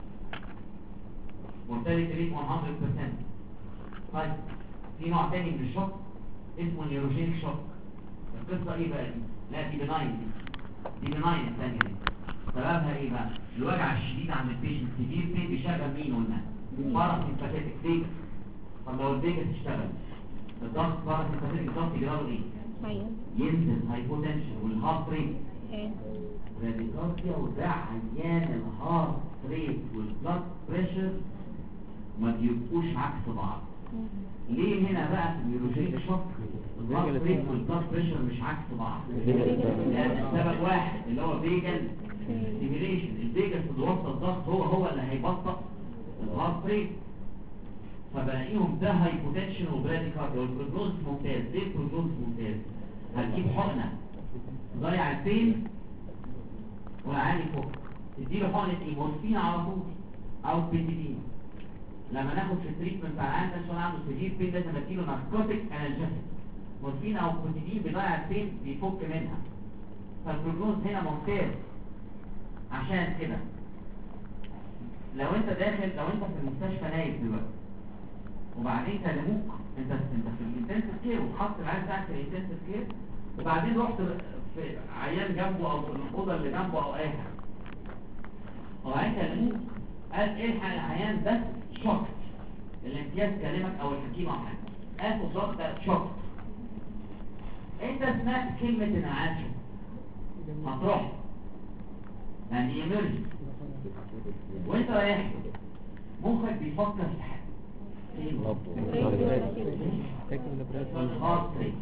mortality rate 100%. طيب في نوع تاني من الشوك اسمه نيوروجينيك شوك. القصه ايه بقى دي؟ لا دي بناين، دي بناين الثانيه دي. سببها ايه بقى؟ الوجع الشديد عند البيشنت. سيفير بين بيشغل مين قلنا؟ باراسيمباثيك فيجاس. طب لو الفيجاس اشتغل الضغط باراسيمباثيك الضغط يجرى له ايه؟ ينزل هايبوتنشن والهارت ريت براديكارديا. وده عيان الهارت ريت والبلاد بريشر ما بيبقوش عكس بعض. ليه هنا بقى في النيوروجينيك شوك الهارت ريت والبلاد بريشر مش عكس بعض؟ لان السبب واحد اللي هو فيجن ستيميليشن. الفيجن في وسط الضغط هو اللي هيبطئ الهارت ريت، فبلاقيهم ده هايبوتنشن وبراديكارديا. والبروجنوز ممتاز. ليه البروجنوز ممتاز؟ هتجيب حقنه تضيع البين والعالي فوق، تديله حقنه ايه؟ مورفين على طول او بنتيدين. لما ناخد في التريتمنت على العيان ده عشان عنده سيفير بين لازم اديله ناركوتيك انالجيسيك. مورفين او بنتيدين بيضيع البين بيفك منها. فالبروجنوز هنا ممتاز. عشان كده لو انت في المستشفى نايم دلوقتي وبعدين كلموك انت في الانتنسيف كير وحط العيان بتاعك في الانتنسيف كير، وبعدين رحت في عيان جنبه او في الاوضه اللي جنبه او اي حاجه، وبعدين كلموك قال الحق العيان بس شوك، الامتياز كلمك او الحكيم او حاجه قال قصاد ده شوك، انت سمعت كلمه ان العيان شوك هتروح يعني يمرج وانت رايح مخك بيفكر في حاجه الهارت ريت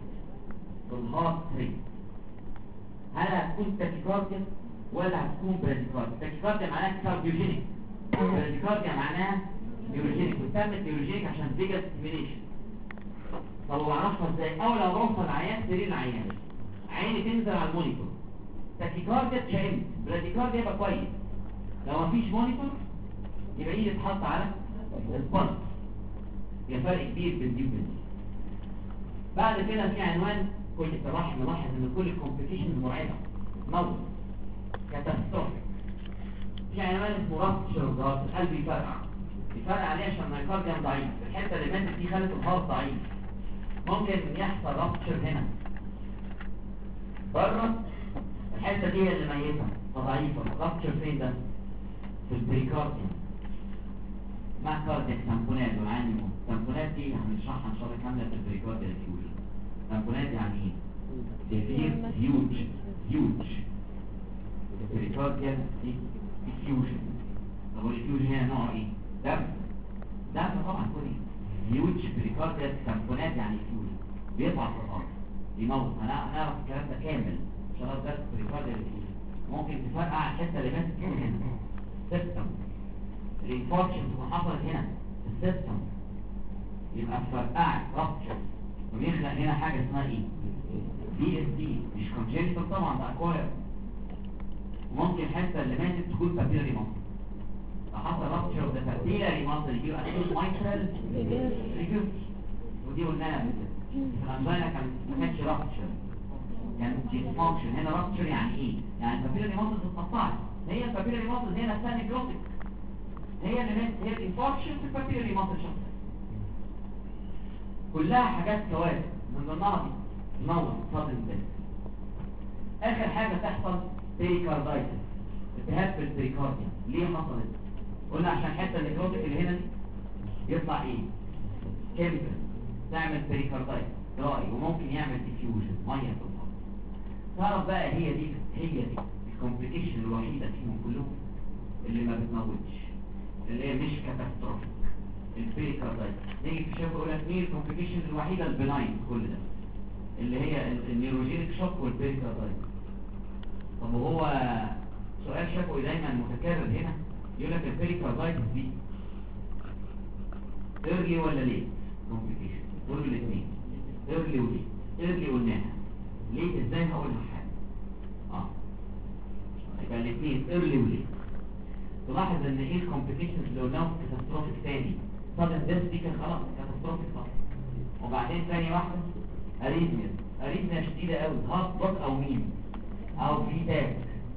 هل هتكون تاكيكارديا ولا هتكون براديكارديا؟ تاكيكارديا معناها كارديوجينيك، براديكارديا معناها نيوروجينيك، وسمت نيوروجينيك عشان فيجا ستيميليشن. طب واعرفها ازاي؟ اول ما بوصل العيان سرير العيان عيني تنزل على المونيتور، تاكيكارديا اتشائمت، براديكارديا يبقى كويس. لو مفيش مونيتور يبقى ايدي تتحط على البلس، يبقى فرق كبير بين دي وبين دي. بعد كده في عنوان كل صباح نلاحظ ان كل الكومبليكيشنز مرعبه موت كاتاستروفيك. في عنوان اسمه رابتشر الهارت، القلب يفرقع عليه عشان المايكارديوم ضعيف، الحته اللي ماتت دي خلت الهارت ضعيف. ممكن يحصل رابتشر هنا بره، الحته دي هي اللي ميته فضعيفه. رابتشر فين ده؟ في البريكارديوم مع كاردياك تامبونات والعين. تامبونات دي هنشرحها ان شاء الله كامله في البريكارديال فيوجن. تامبونات يعني ايه؟ سيفير هيوج البريكارديال فيوجن. طب الفيوجن هنا نوع ايه؟ دم طبعا كوري. هيوج بريكارديال تامبونات يعني فيوجن بيطلع في الارض يموت. هنعرف الكلام ده كامل ان شاء الله. درس بريكارديال فيوجن ممكن تفرقع الحته اللي ماتت هنا سيستم. الانفاركشن تكون حصلت هنا في السيستم يبقى فرقعت رابتشر ويخلق هنا حاجه اسمها ايه؟ دي اس دي، مش كونجنتال طبعا، ده اكواير. وممكن الحته اللي ماتت تكون بابيلاري ماسل. لو حصل رابتشر وده بابيلاري ماسل يجيب اكيد مايترال ريجوس، ودي قلناها قبل كده. الانجينا ما كانتش رابتشر، كانت ديسفانكشن. هنا رابتشر يعني ايه؟ يعني البابيلاري ماسل اتقطعت. هي البابيلاري ماسل هنا الثاني جلوتيك، هي اللي هي الانفاركشن في البابيلاري ماسل شخص. كلها حاجات كوارث من ضمنها دي نور صدر البيت. اخر حاجه تحصل بيريكاردايتس، التهاب في البريكارديا. ليه حصلت؟ قلنا عشان الحته النيكروتيك اللي هنا دي يطلع ايه؟ كيميكال تعمل بيريكاردايتس دراي، وممكن يعمل ديفيوجن ميه في الفضل. تعرف بقى هي دي الكومبليكيشن الوحيده فيهم كلهم اللي ما بتموتش، اللي هي مش كاتاستروفيك، البيريكاردايتس. نيجي في شوك يقول لك ايه الكومبليكيشن الوحيده؟ البناين كل ده اللي هي النيوروجينيك شوك والبيريكاردايتس. طب وهو سؤال شكوي دايما متكرر هنا يقول لك البيريكاردايتس دي ايرلي ولا ليه كومبليكيشن؟ قولوا الاثنين، ايرلي وليه. ايرلي قلناها ليه، ازاي هقولها حاجه يبقى الاثنين ايرلي وليه. تلاحظ ان ايه الكومبليكيشنز اللي قلناهم كاتاستروفيك تاني؟ صدمة ديس دي كان خلاص كاتاستروفيك خلاص. وبعدين ثاني واحده اريثميا شديده قوي، هارت بلوك او مين او في تاك،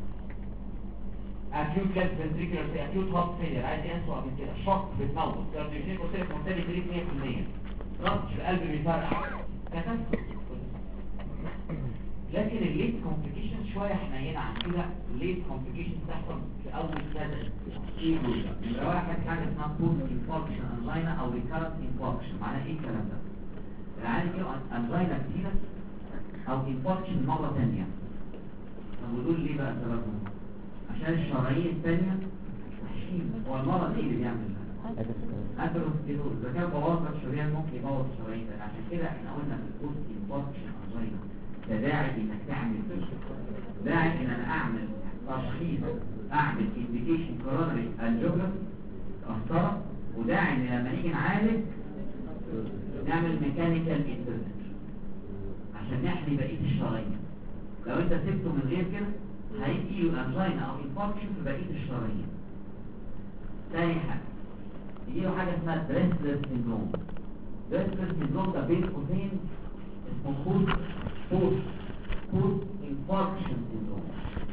اكيوت ليفت فنتريكولار في اكيوت هارت فيلير. عايز ايه اسوء من كده؟ شوك بتموت، كارديوجينيك قلت لك مورتاليتي ريت 100%، ربط القلب بيفرقع، كاتاستروفيك. لكن الليت كومبليكيشن شويه حنينه عن كده. الليت كومبليكيشن تحصل في اول سنه ايه دول؟ نمره واحد حاجه اسمها بوست انفاركشن انجينا او ريكارنت انفاركشن. معناها ايه الكلام ده؟ العيان يجيله انجينا كتيره او انفاركشن مره ثانيه. طب ودول ليه بقى سببهم؟ عشان الشرايين الثانيه وحشين. هو المرض ايه اللي بيعمل ده؟ اثيروسكليروز. اذا كان بوظ الشريان ممكن يبوظ الشرايين. عشان كده احنا قلنا في البوست انفاركشن انجينا ده داعي انك تعمل داعي ان انا اعمل تشخيص، اعمل انديكيشن كورونري انجيوجرافي قسطره، وداعي ان لما نيجي نعالج نعمل ميكانيكال انترفنشن عشان نحمي بقيه الشرايين. لو انت سبته من غير كده هيجي له انجينا او انفاركشن في بقيه الشرايين. ثاني حاجه يجي له حاجه اسمها بريسلر سيندروم. بريسلر سيندروم ده بين قوسين اسمه post infarction syndrome.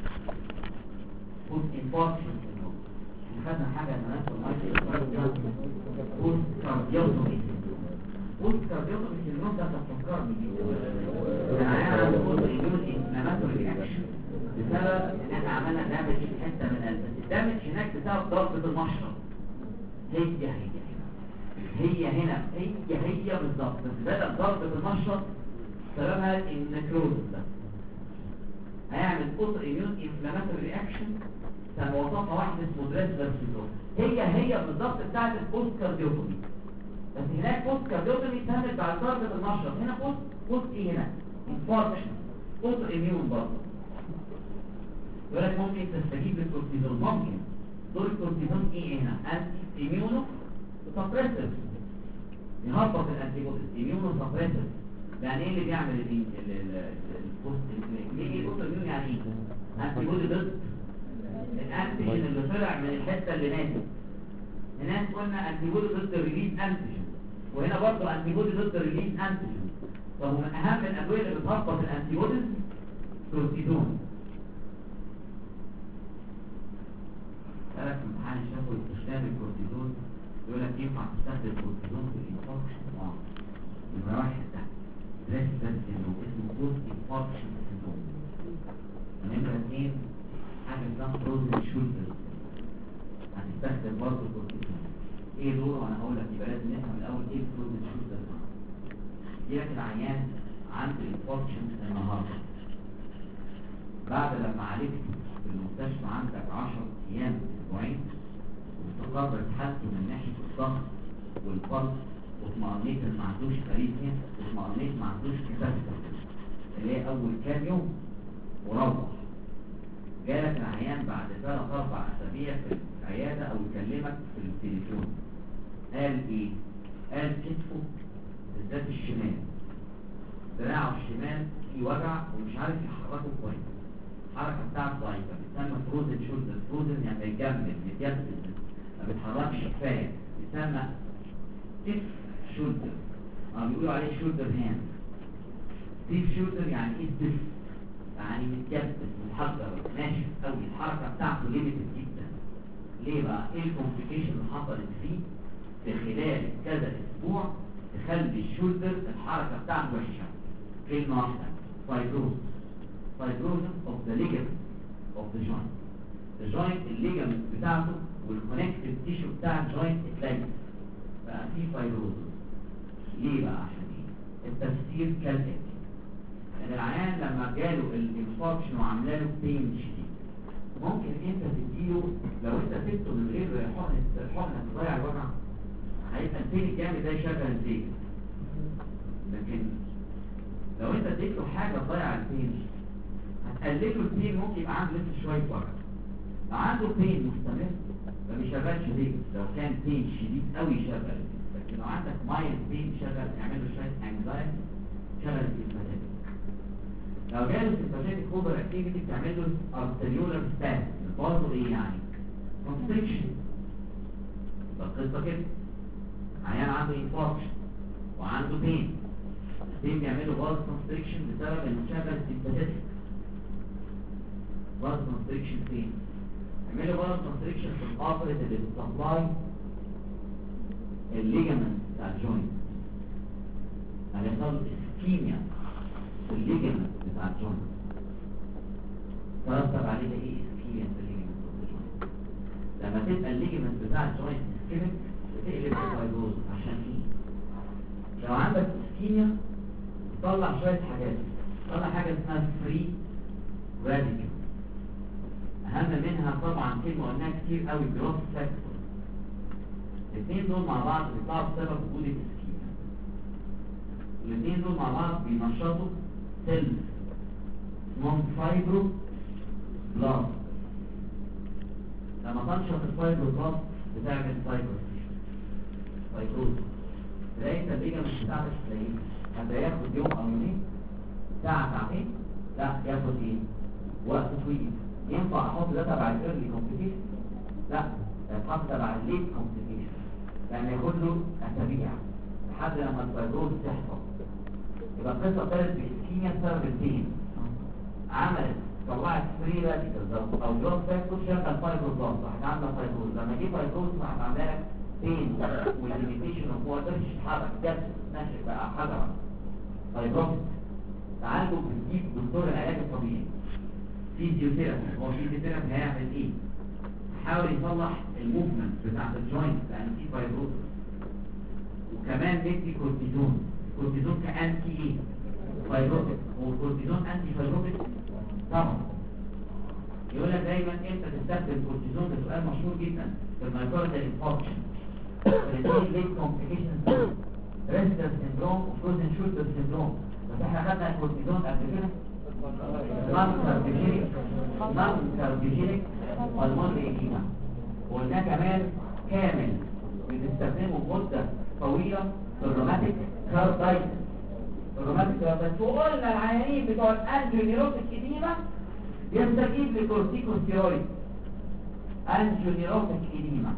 post infarction syndrome. خدنا حاجه زمان في المايكرو post cardiotony syndrome. post cardiotony syndrome ده تفكرني بيه. يعني post inflammatory reaction بسبب ان احنا عملنا دامج في حته من القلب. الدامج هناك بسبب ضربه المشرط. هي هنا هي بالظبط، بس بدل ضربه المشرط سببها النكروزس ده هيعمل اوتو اميون انفلاماتوري رياكشن. وصفها واحد اسمه دريسلر سيندروم. هي بالظبط بتاعت البوست كارديوتومي. بس هناك بوست كارديوتومي اتهمت بعد ضربة المشرط، هنا بوست ايه هنا؟ انفاركشن، بوست اميون برضه. يقول لك ممكن تستجيب للكورتيزون، ممكن دور الكورتيزون ايه هنا؟ انتي اميونو سبريسيف، يهبط الانتي بوديز، اميونو سبريسيف. يعني ايه اللي بيعمل البوست ايه البوست اميون؟ يعني ايه؟ انتي بودي ضد الانتيجين اللي طلع من الحته اللي ماتت. هناك قلنا انتي بودي ضد الريليز انتيجين، وهنا برضه انتي بودي ضد الريليز انتيجين. طب ومن اهم الادويه اللي بتهبط الانتي بوديز كورتيزون. قالك في امتحان الشفوي استخدام الكورتيزون، يقول لك ينفع تستخدم الكورتيزون في الانفاركشن؟ يبقى واحد ده دريس سيندروم اسمه بوست انفاركشن سيندروم. ونمرة 2 حاجه اسمها فروزن شولدر، هتستخدم برضه الكورتيزون. ايه دوره؟ وانا هقول لك. يبقى لازم نفهم الاول ايه الفروزن شولدر. يجيلك العيان عنده انفاركشن النهارده، بعد لما عالجته في المستشفى عندك 10 ايام اسبوعين، واستقرت حالته من ناحيه الضغط والقلب، واطمئنيت ان ما عندوش كاريزميا، واطمئنيت ما عندوش كتاسيس اللي هي اول كام يوم، وروح جالك العيان بعد 3-4 اسابيع في العياده او يكلمك في التليفون، قال ايه؟ قال كتفه بالذات الشمال، دراعه الشمال في وجع ومش عارف يحركه كويس، الحركه بتاعته ضعيفه، بتسمى فروزن شولدر. فروزن يعني يتجمد يتيبس، ما بيتحركش كفايه، بيسمى ستيف شولدر، بيقولوا عليه شولدر هاند. ستيف شولدر يعني ايه ستيف؟ يعني متيبس محجر ناشف قوي، الحركه بتاعته ليميتد جدا. ليه بقى؟ ايه الكومبليكيشن اللي حصلت فيه في خلال كذا اسبوع تخلي الشولدر الحركه بتاعته وحشه؟ كلمه واحده: فايبروز. فايبروزس اوف ذا ليجامنت اوف ذا جوينت. الجوينت الليجامنت بتاعته والكونكتيف تيشو بتاع الجوينت اتلجت، بقى في فايبروزس. ليه بقى؟ عشان ايه؟ التفسير كالاتي: ان العيان لما جاله الانفاركشن وعامله له بين شديد، ممكن انت تديله، لو انت سبته من غير الحقنه تضيع الوجع، هيبقى البين الجامد ده يشغل الزيت. لكن لو انت اديت له حاجه تضيع البين، هتقلل له البين، ممكن يبقى عنده لسه شويه وجع. لو عنده بين مستمر ما بيشغلش زيت، لو كان بين شديد قوي يشغل الزيت. لكن لو عندك مايل بين شغل، يعمل له شويه انكزايتي، شغل السيمباثيك. لو جاله سيمباثيك اوفر اكتيفيتي بتعمل له ارتريولار سباز، برضه ايه يعني؟ كونستريكشن. القصه كده: عيان عنده انفاركشن وعنده بين، البين بيعمل له باز كونستريكشن بسبب انه شغل السيمباثيك. باز كونستريكشن فين؟ يعمل له باز كونستريكشن في القافله اللي بتسبلاي الليجامنت بتاع الجوينت، هيحصل اسكيميا في الليجامنت بتاع الجوينت. ترتب عليه ايه اسكيميا في الليجامنت بتاع الجوينت؟ لما تبقى الليجامنت بتاع الجوينت اسكيميك بتقلب الفايبروز. عشان ايه؟ لو عندك اسكيميا تطلع شويه حاجات، تطلع حاجه اسمها فري راديكال، اهم منها طبعا كلمه قلناها كتير قوي: جروث فاكتور. الاثنين دول مع بعض بيطلعوا بسبب وجود الاسكيميا. الاثنين دول مع بعض بينشطوا سيلز اسمهم فايبرو بلاست. لما تنشط الفايبرو بلاست بتعمل فايبروز. تلاقي انت الليجامنت بتاعتك تلاقيه حتى ياخد يوم او يومين، ساعه ساعتين، لا ياخد ايه؟ وقت طويل. ينفع احط ده تبع الايرلي كومبليكيشن؟ لا، يتحط تبع الليت كومبليكيشن، يعني ياخد له اسابيع لحد لما الفايبروز تحصل. يبقى القصه ابتدت باسكيميا بسبب البين، عملت طلعت فري راديكالز او جروث فاكتور، شغل فايبروبلاست، راحت عامله فايبروز. لما جه فايبروز راحت عامله لك بين والليميتيشن اوف واتر، تتحرك جبس ناشف بقى حجره فايبروز. تعالجه بتجيب دكتور العلاج الطبيعي فيزيوثيرابي. هو فيزيوثيرابي هيعمل ايه؟ يحاول يصلح الموفمنت بتاعت الجوينت لان في فايبروز، وكمان ندي كورتيزون. الكورتيزون كانتي ايه؟ فايبروتيك. هو الكورتيزون انتي فايبروتيك طبعا. يقول لك دايما امتى تستخدم كورتيزون؟ ده سؤال مشهور جدا في المايكارديال انفاركشن. الاثنين ليه كومبليكيشنز ريستر سيندروم وفروزن شولدر سيندروم. بس احنا خدنا الكورتيزون قبل كده نون كارديوجينيك بالمونري ايديما، وقلنا كمان كامل بنستخدمه مدة طويلة في الروماتيك كاردايتس. وقلنا العيانين بتوع الانجيونيروتيك ايديما يستجيب لكورتيكوستيرويد. انجيونيروتيك ايديما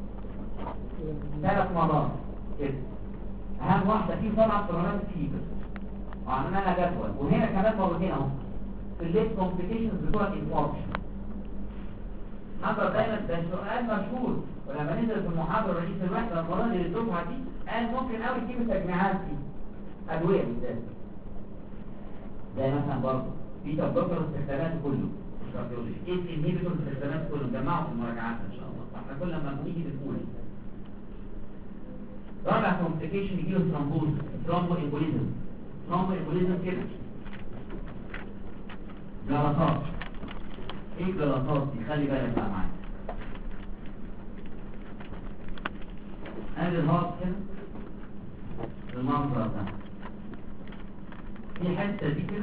3 مرات كده، اهم واحدة فيه طبعا الروماتيك فيبر وعملنا لها جدول، وهنا كمان مرتين اهو في الليت كومبليكيشنز بتوع الانفاركشن. حضر دايما ده سؤال مشهور، ولما نزل في المحاضرة رئيس الوحدة المرة دي للدفعة دي قال ممكن قوي تجيب التجميعات دي ادوية بالذات، زي مثلا برضه بيتا بلوكر استخدامات كله كارديولوجي، ايه انهيبيتور استخدامات كله نجمعه في المراجعات ان شاء الله. فاحنا كل ما بنيجي بنقول رابع كومبليكيشن يجيله ثرومبوز، ثرومبو امبوليزم كده، جلطات. ايه الجلطات دي؟ خلي بالك بقى معايا. ادي الهارت كده المنظر ده، في حته دي كده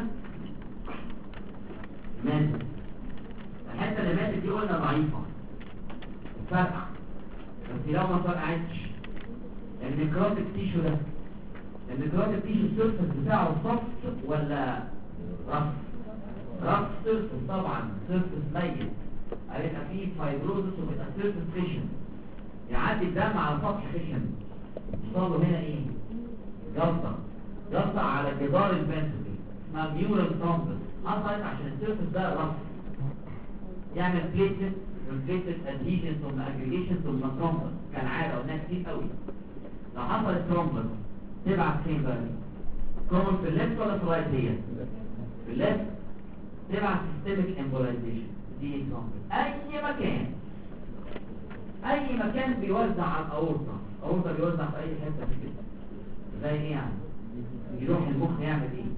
ماتت. الحته اللي ماتت دي قلنا ضعيفه فرقع، بس لو ما فرقعتش النيكروتيك تيشو ده، النيكروتيك تيشو السيرفس بتاعه صفت ولا رف سيرفس؟ طبعا سيرفس ميت، هيبقى فيه فايبروزس وبيبقى سيرفس خشن، يعدي الدم على سطح خشن، يوصل له هنا ايه؟ جلطة على جدار الفنتريكل اسمها ميورال ثرومبس، حصلت عشان السيرفس ده رف، يعمل بليتلت ادهيجن ثم اجريجيشن ثم ثرومبس كالعاده، قلناها كتير قوي. لو حصلت ثرومبس تبعت فين بقى؟ كومن في الليفت ولا في الرايت؟ هي في الليفت، تبعت سيستميك امبولايزيشن دي ثرومبس. اي مكان بيوزع على الاورطه بيوزع في اي حته في كده، زي ايه يعني؟ يروح المخ يعمل ايه؟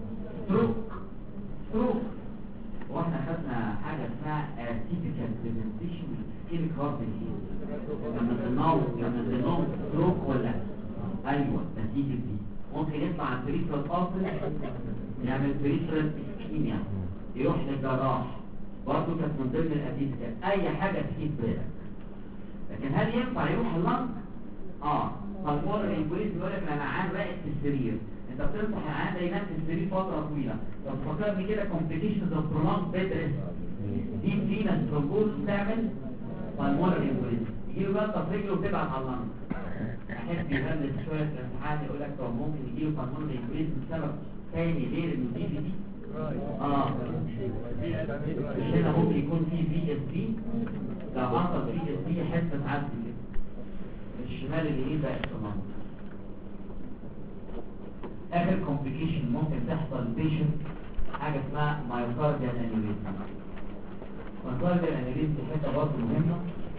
ستروك. واحنا خدنا حاجه اسمها تيبيكال بريزنتيشن اسكيميك هارت ديزيز، لما تنام ستروك ولا ايوه نتيجه دي ممكن يطلع عن بريفرال ارتري يعمل بريفرال اسكيميا، يروح للجراح برضه، كانت من ضمن الاتيبيكال. اي حاجه تجيب بالك، لكن هل ينفع يروح اللنج؟ فالمور الانجليزي بيقول لك انا عام راقد في السرير، انت بتنصح العيان ده ينام في السرير فتره طويله. طب فكرني كده كومبليكيشنز اوف برولونج بيد ريست، دي فينا ثرومبوز تعمل فالمور الانجليزي، يجيله جلطه في رجله وتبعت على اللنج. احب يبلد شويه في الامتحان يقول لك طب ممكن يجيله فالمور الانجليزي بسبب ثاني غير انه دي في دي. مش هنا ممكن يكون في اس بي، لو حصل في اس بي حته تعدي كده الشمال اليمين ده احتمال. اخر كومبليكيشن ممكن تحصل بيشنت حاجه اسمها مايوكارديال انيوريزم. مايوكارديال انيوريزم دي حته برضه مهمه.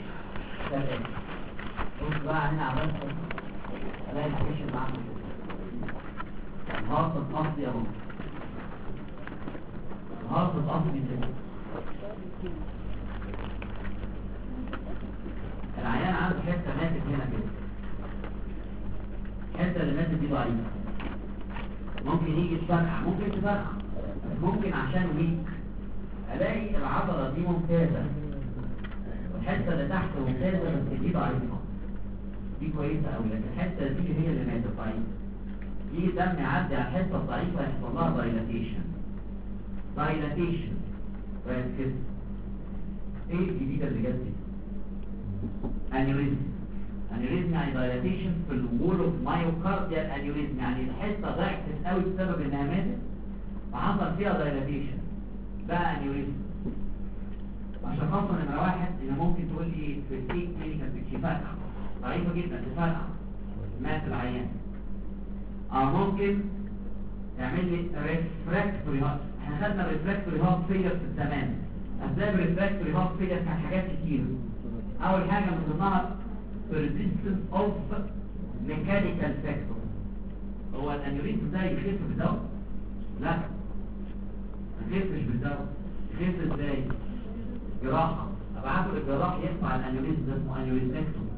بص بقى هنا عملت الاقي البيشنت عنده كده الهارت الاصلي اهو، الهارت الاصلي كده، العيان عنده حته ماتت هنا كده، الحته اللي ماتت دي ضعيفه، ممكن يجي تفرقع، ممكن تفرقع، ممكن عشان ويك الاقي العضله دي ممتازه والحته اللي تحت ممتازه بس دي ضعيفه، دي كويسه قوي، لكن الحته دي هي اللي ماتت ضعيفه، يجي دم يعدي على الحته الضعيفه يحصل لها دايلاتيشن بقت كده. ايه الجديده اللي جت دي؟ انيوريزم يعني دايلاتيشن في الوول اوف مايوكارديال انيوريزم، يعني الحته ضعفت قوي بسبب انها ماتت فحصل فيها دايلاتيشن بقى انيوريزم. عشان خاصه نمره واحد ان ممكن تقول لي في التيك كلينيكال بتفرقع ضعيفه جدا تفرقع مات العيان، ممكن تعمل لي ريفراكتوري هارت. احنا خدنا ريفراكتوري هارت فيلر في الزمان. اسباب ريفراكتوري هارت فيلر كان حاجات كتير. اول حاجه من ضمنها persistence of mechanical factor. هو الانيوريزم ده يخف بالدواء؟ لا ما يخفش بالدواء. يخف ازاي؟ جراحه، ابعته للجراح يقطع الانيوريزم ده اسمه انيوريزمكتومي،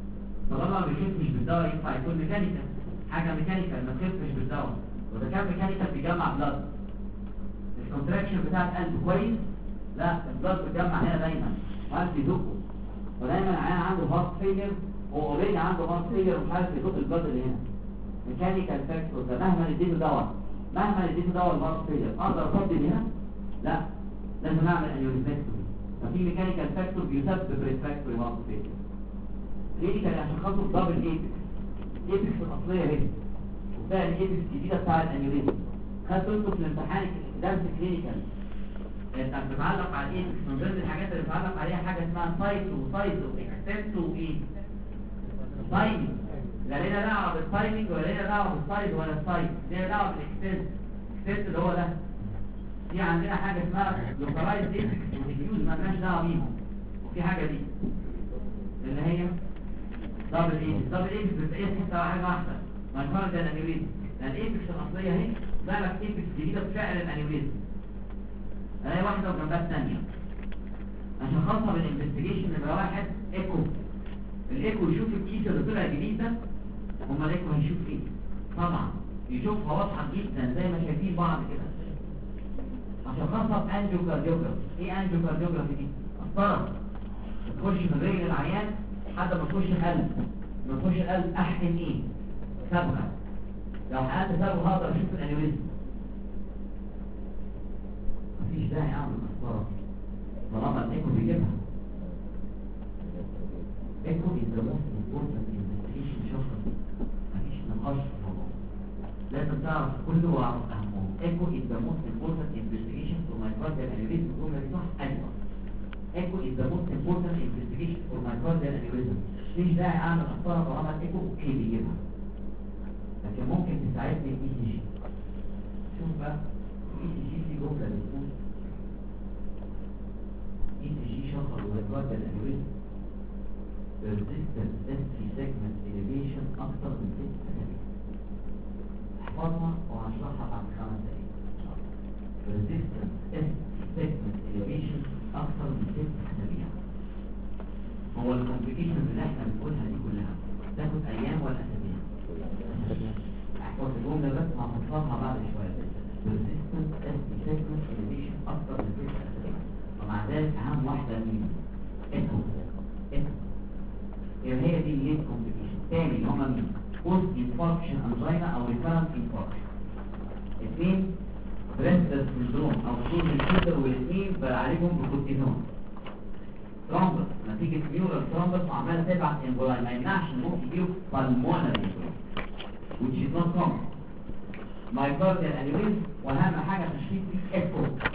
طالما ما بيخفش بالدواء ينفع يكون ميكانيكال، حاجه ميكانيكال ما تخفش بالدواء، وده كان ميكانيكال بيجمع بلاد. الكونتراكشن بتاع القلب كويس؟ لا، البلاد بتجمع هنا دايما وقلب يدقه، ودايما العيان عنده هارت فيلير واوريدي عنده هارت فيلير ومش عارف يدق البلاد اللي هنا. ميكانيكال فاكتور ده مهما اديته دواء، الهارت فيلير اقدر افضي بيها؟ لا، لازم اعمل انيوريزمكتومي. ففي ميكانيكال فاكتور بيسبب ريفراكتوري هارت فيلير. كلينيكال عشان خاطر دبل ايبكس الاصليه هنا، وبقى الايبكس الجديده بتاع الانيوريزم. خدتوا انتوا في الامتحان درس كلينيكال انت بتتعلق على الايبكس، من ضمن الحاجات اللي بتتعلق عليها حاجه اسمها سايتو اكسنتو ايه؟ تايمينج. لا لنا دعوه بالتايمينج ولا لنا دعوه بالسايز ولا السايز، لنا دعوه بالاكسنت. الاكسنت اللي هو ده. في عندنا حاجه اسمها لوكالايز ايبكس وديفيوز مالناش دعوه بيهم، وفي حاجه دي اللي هي دبل ايبكس بتقيس حته واحده مايكارديال انيوريزم. لان الايبكس الاصليه اهي بقى لك ايبكس جديده بفعل الانيوريزم، اهي واحده وجنبها الثانيه. عشان خاصه بالانفستيجيشن نمره 1 ايكو. الايكو يشوف الكيس اللي طلع جديد ده، امال الايكو هيشوف ايه؟ طبعا يشوفها واضحه جدا زي ما شايفين بعض كده. عشان خاصه بانجيوكارديوجرافي. ايه انجيوكارديوجرافي دي؟ قسطره تخش في رجل العيان حتى ما تخش القلب، ما تخش القلب احقن ايه؟ صبغه. لو حقنت صبغه هقدر اشوف الانيوريزم. مفيش داعي اعمل قسطره طالما الايكو بيجيبها. ايكو is the most important investigation شخصا، مفيش نقاش في الموضوع. لازم تعرف كله واعرف اهمه. ايكو is the most important investigation for myocardial aneurysm. تقول لي صح؟ ايوه. ايكو is the most important investigation for myocardial aneurysm. مفيش داعي اعمل قسطره طالما الايكو اوكي بيجيبها. لكن ممكن تساعدني الاي سي جي. شوف بقى الاي سي جي في جمله بتقول اي سي جي شخص myocardial aneurysm persistent ST segment elevation اكتر من 6 اسابيع. احفظها وهشرحها بعد 5 دقايق. persistent ST segment elevation اكتر من 6 اسابيع. هو الكومبليكيشنز اللي احنا بنقولها دي كلها تاخد ايام ولا اسابيع؟ احفظ الجمله بس هفصلها بعد شويه. persistent ST segment elevation اكتر من 6 اسابيع، ومع ذلك اهم واحده مين؟ ايكو. يبقى هي دي الليد كومبليكيشن. تاني اللي هما مين؟ بوست انفاركشن انجينا او ريكارنت انفاركشن. اثنين بريستلس سندروم او طول الكتر، والاثنين بعالجهم بكورتيزون. ترومبس نتيجه نيورال ترومبس وعماله تبعت امبولاي، ما يمنعش ان ممكن يجيله بالمونري which is not common. مايكارديال انيوريزم، واهم حاجه تشخيص ايكو.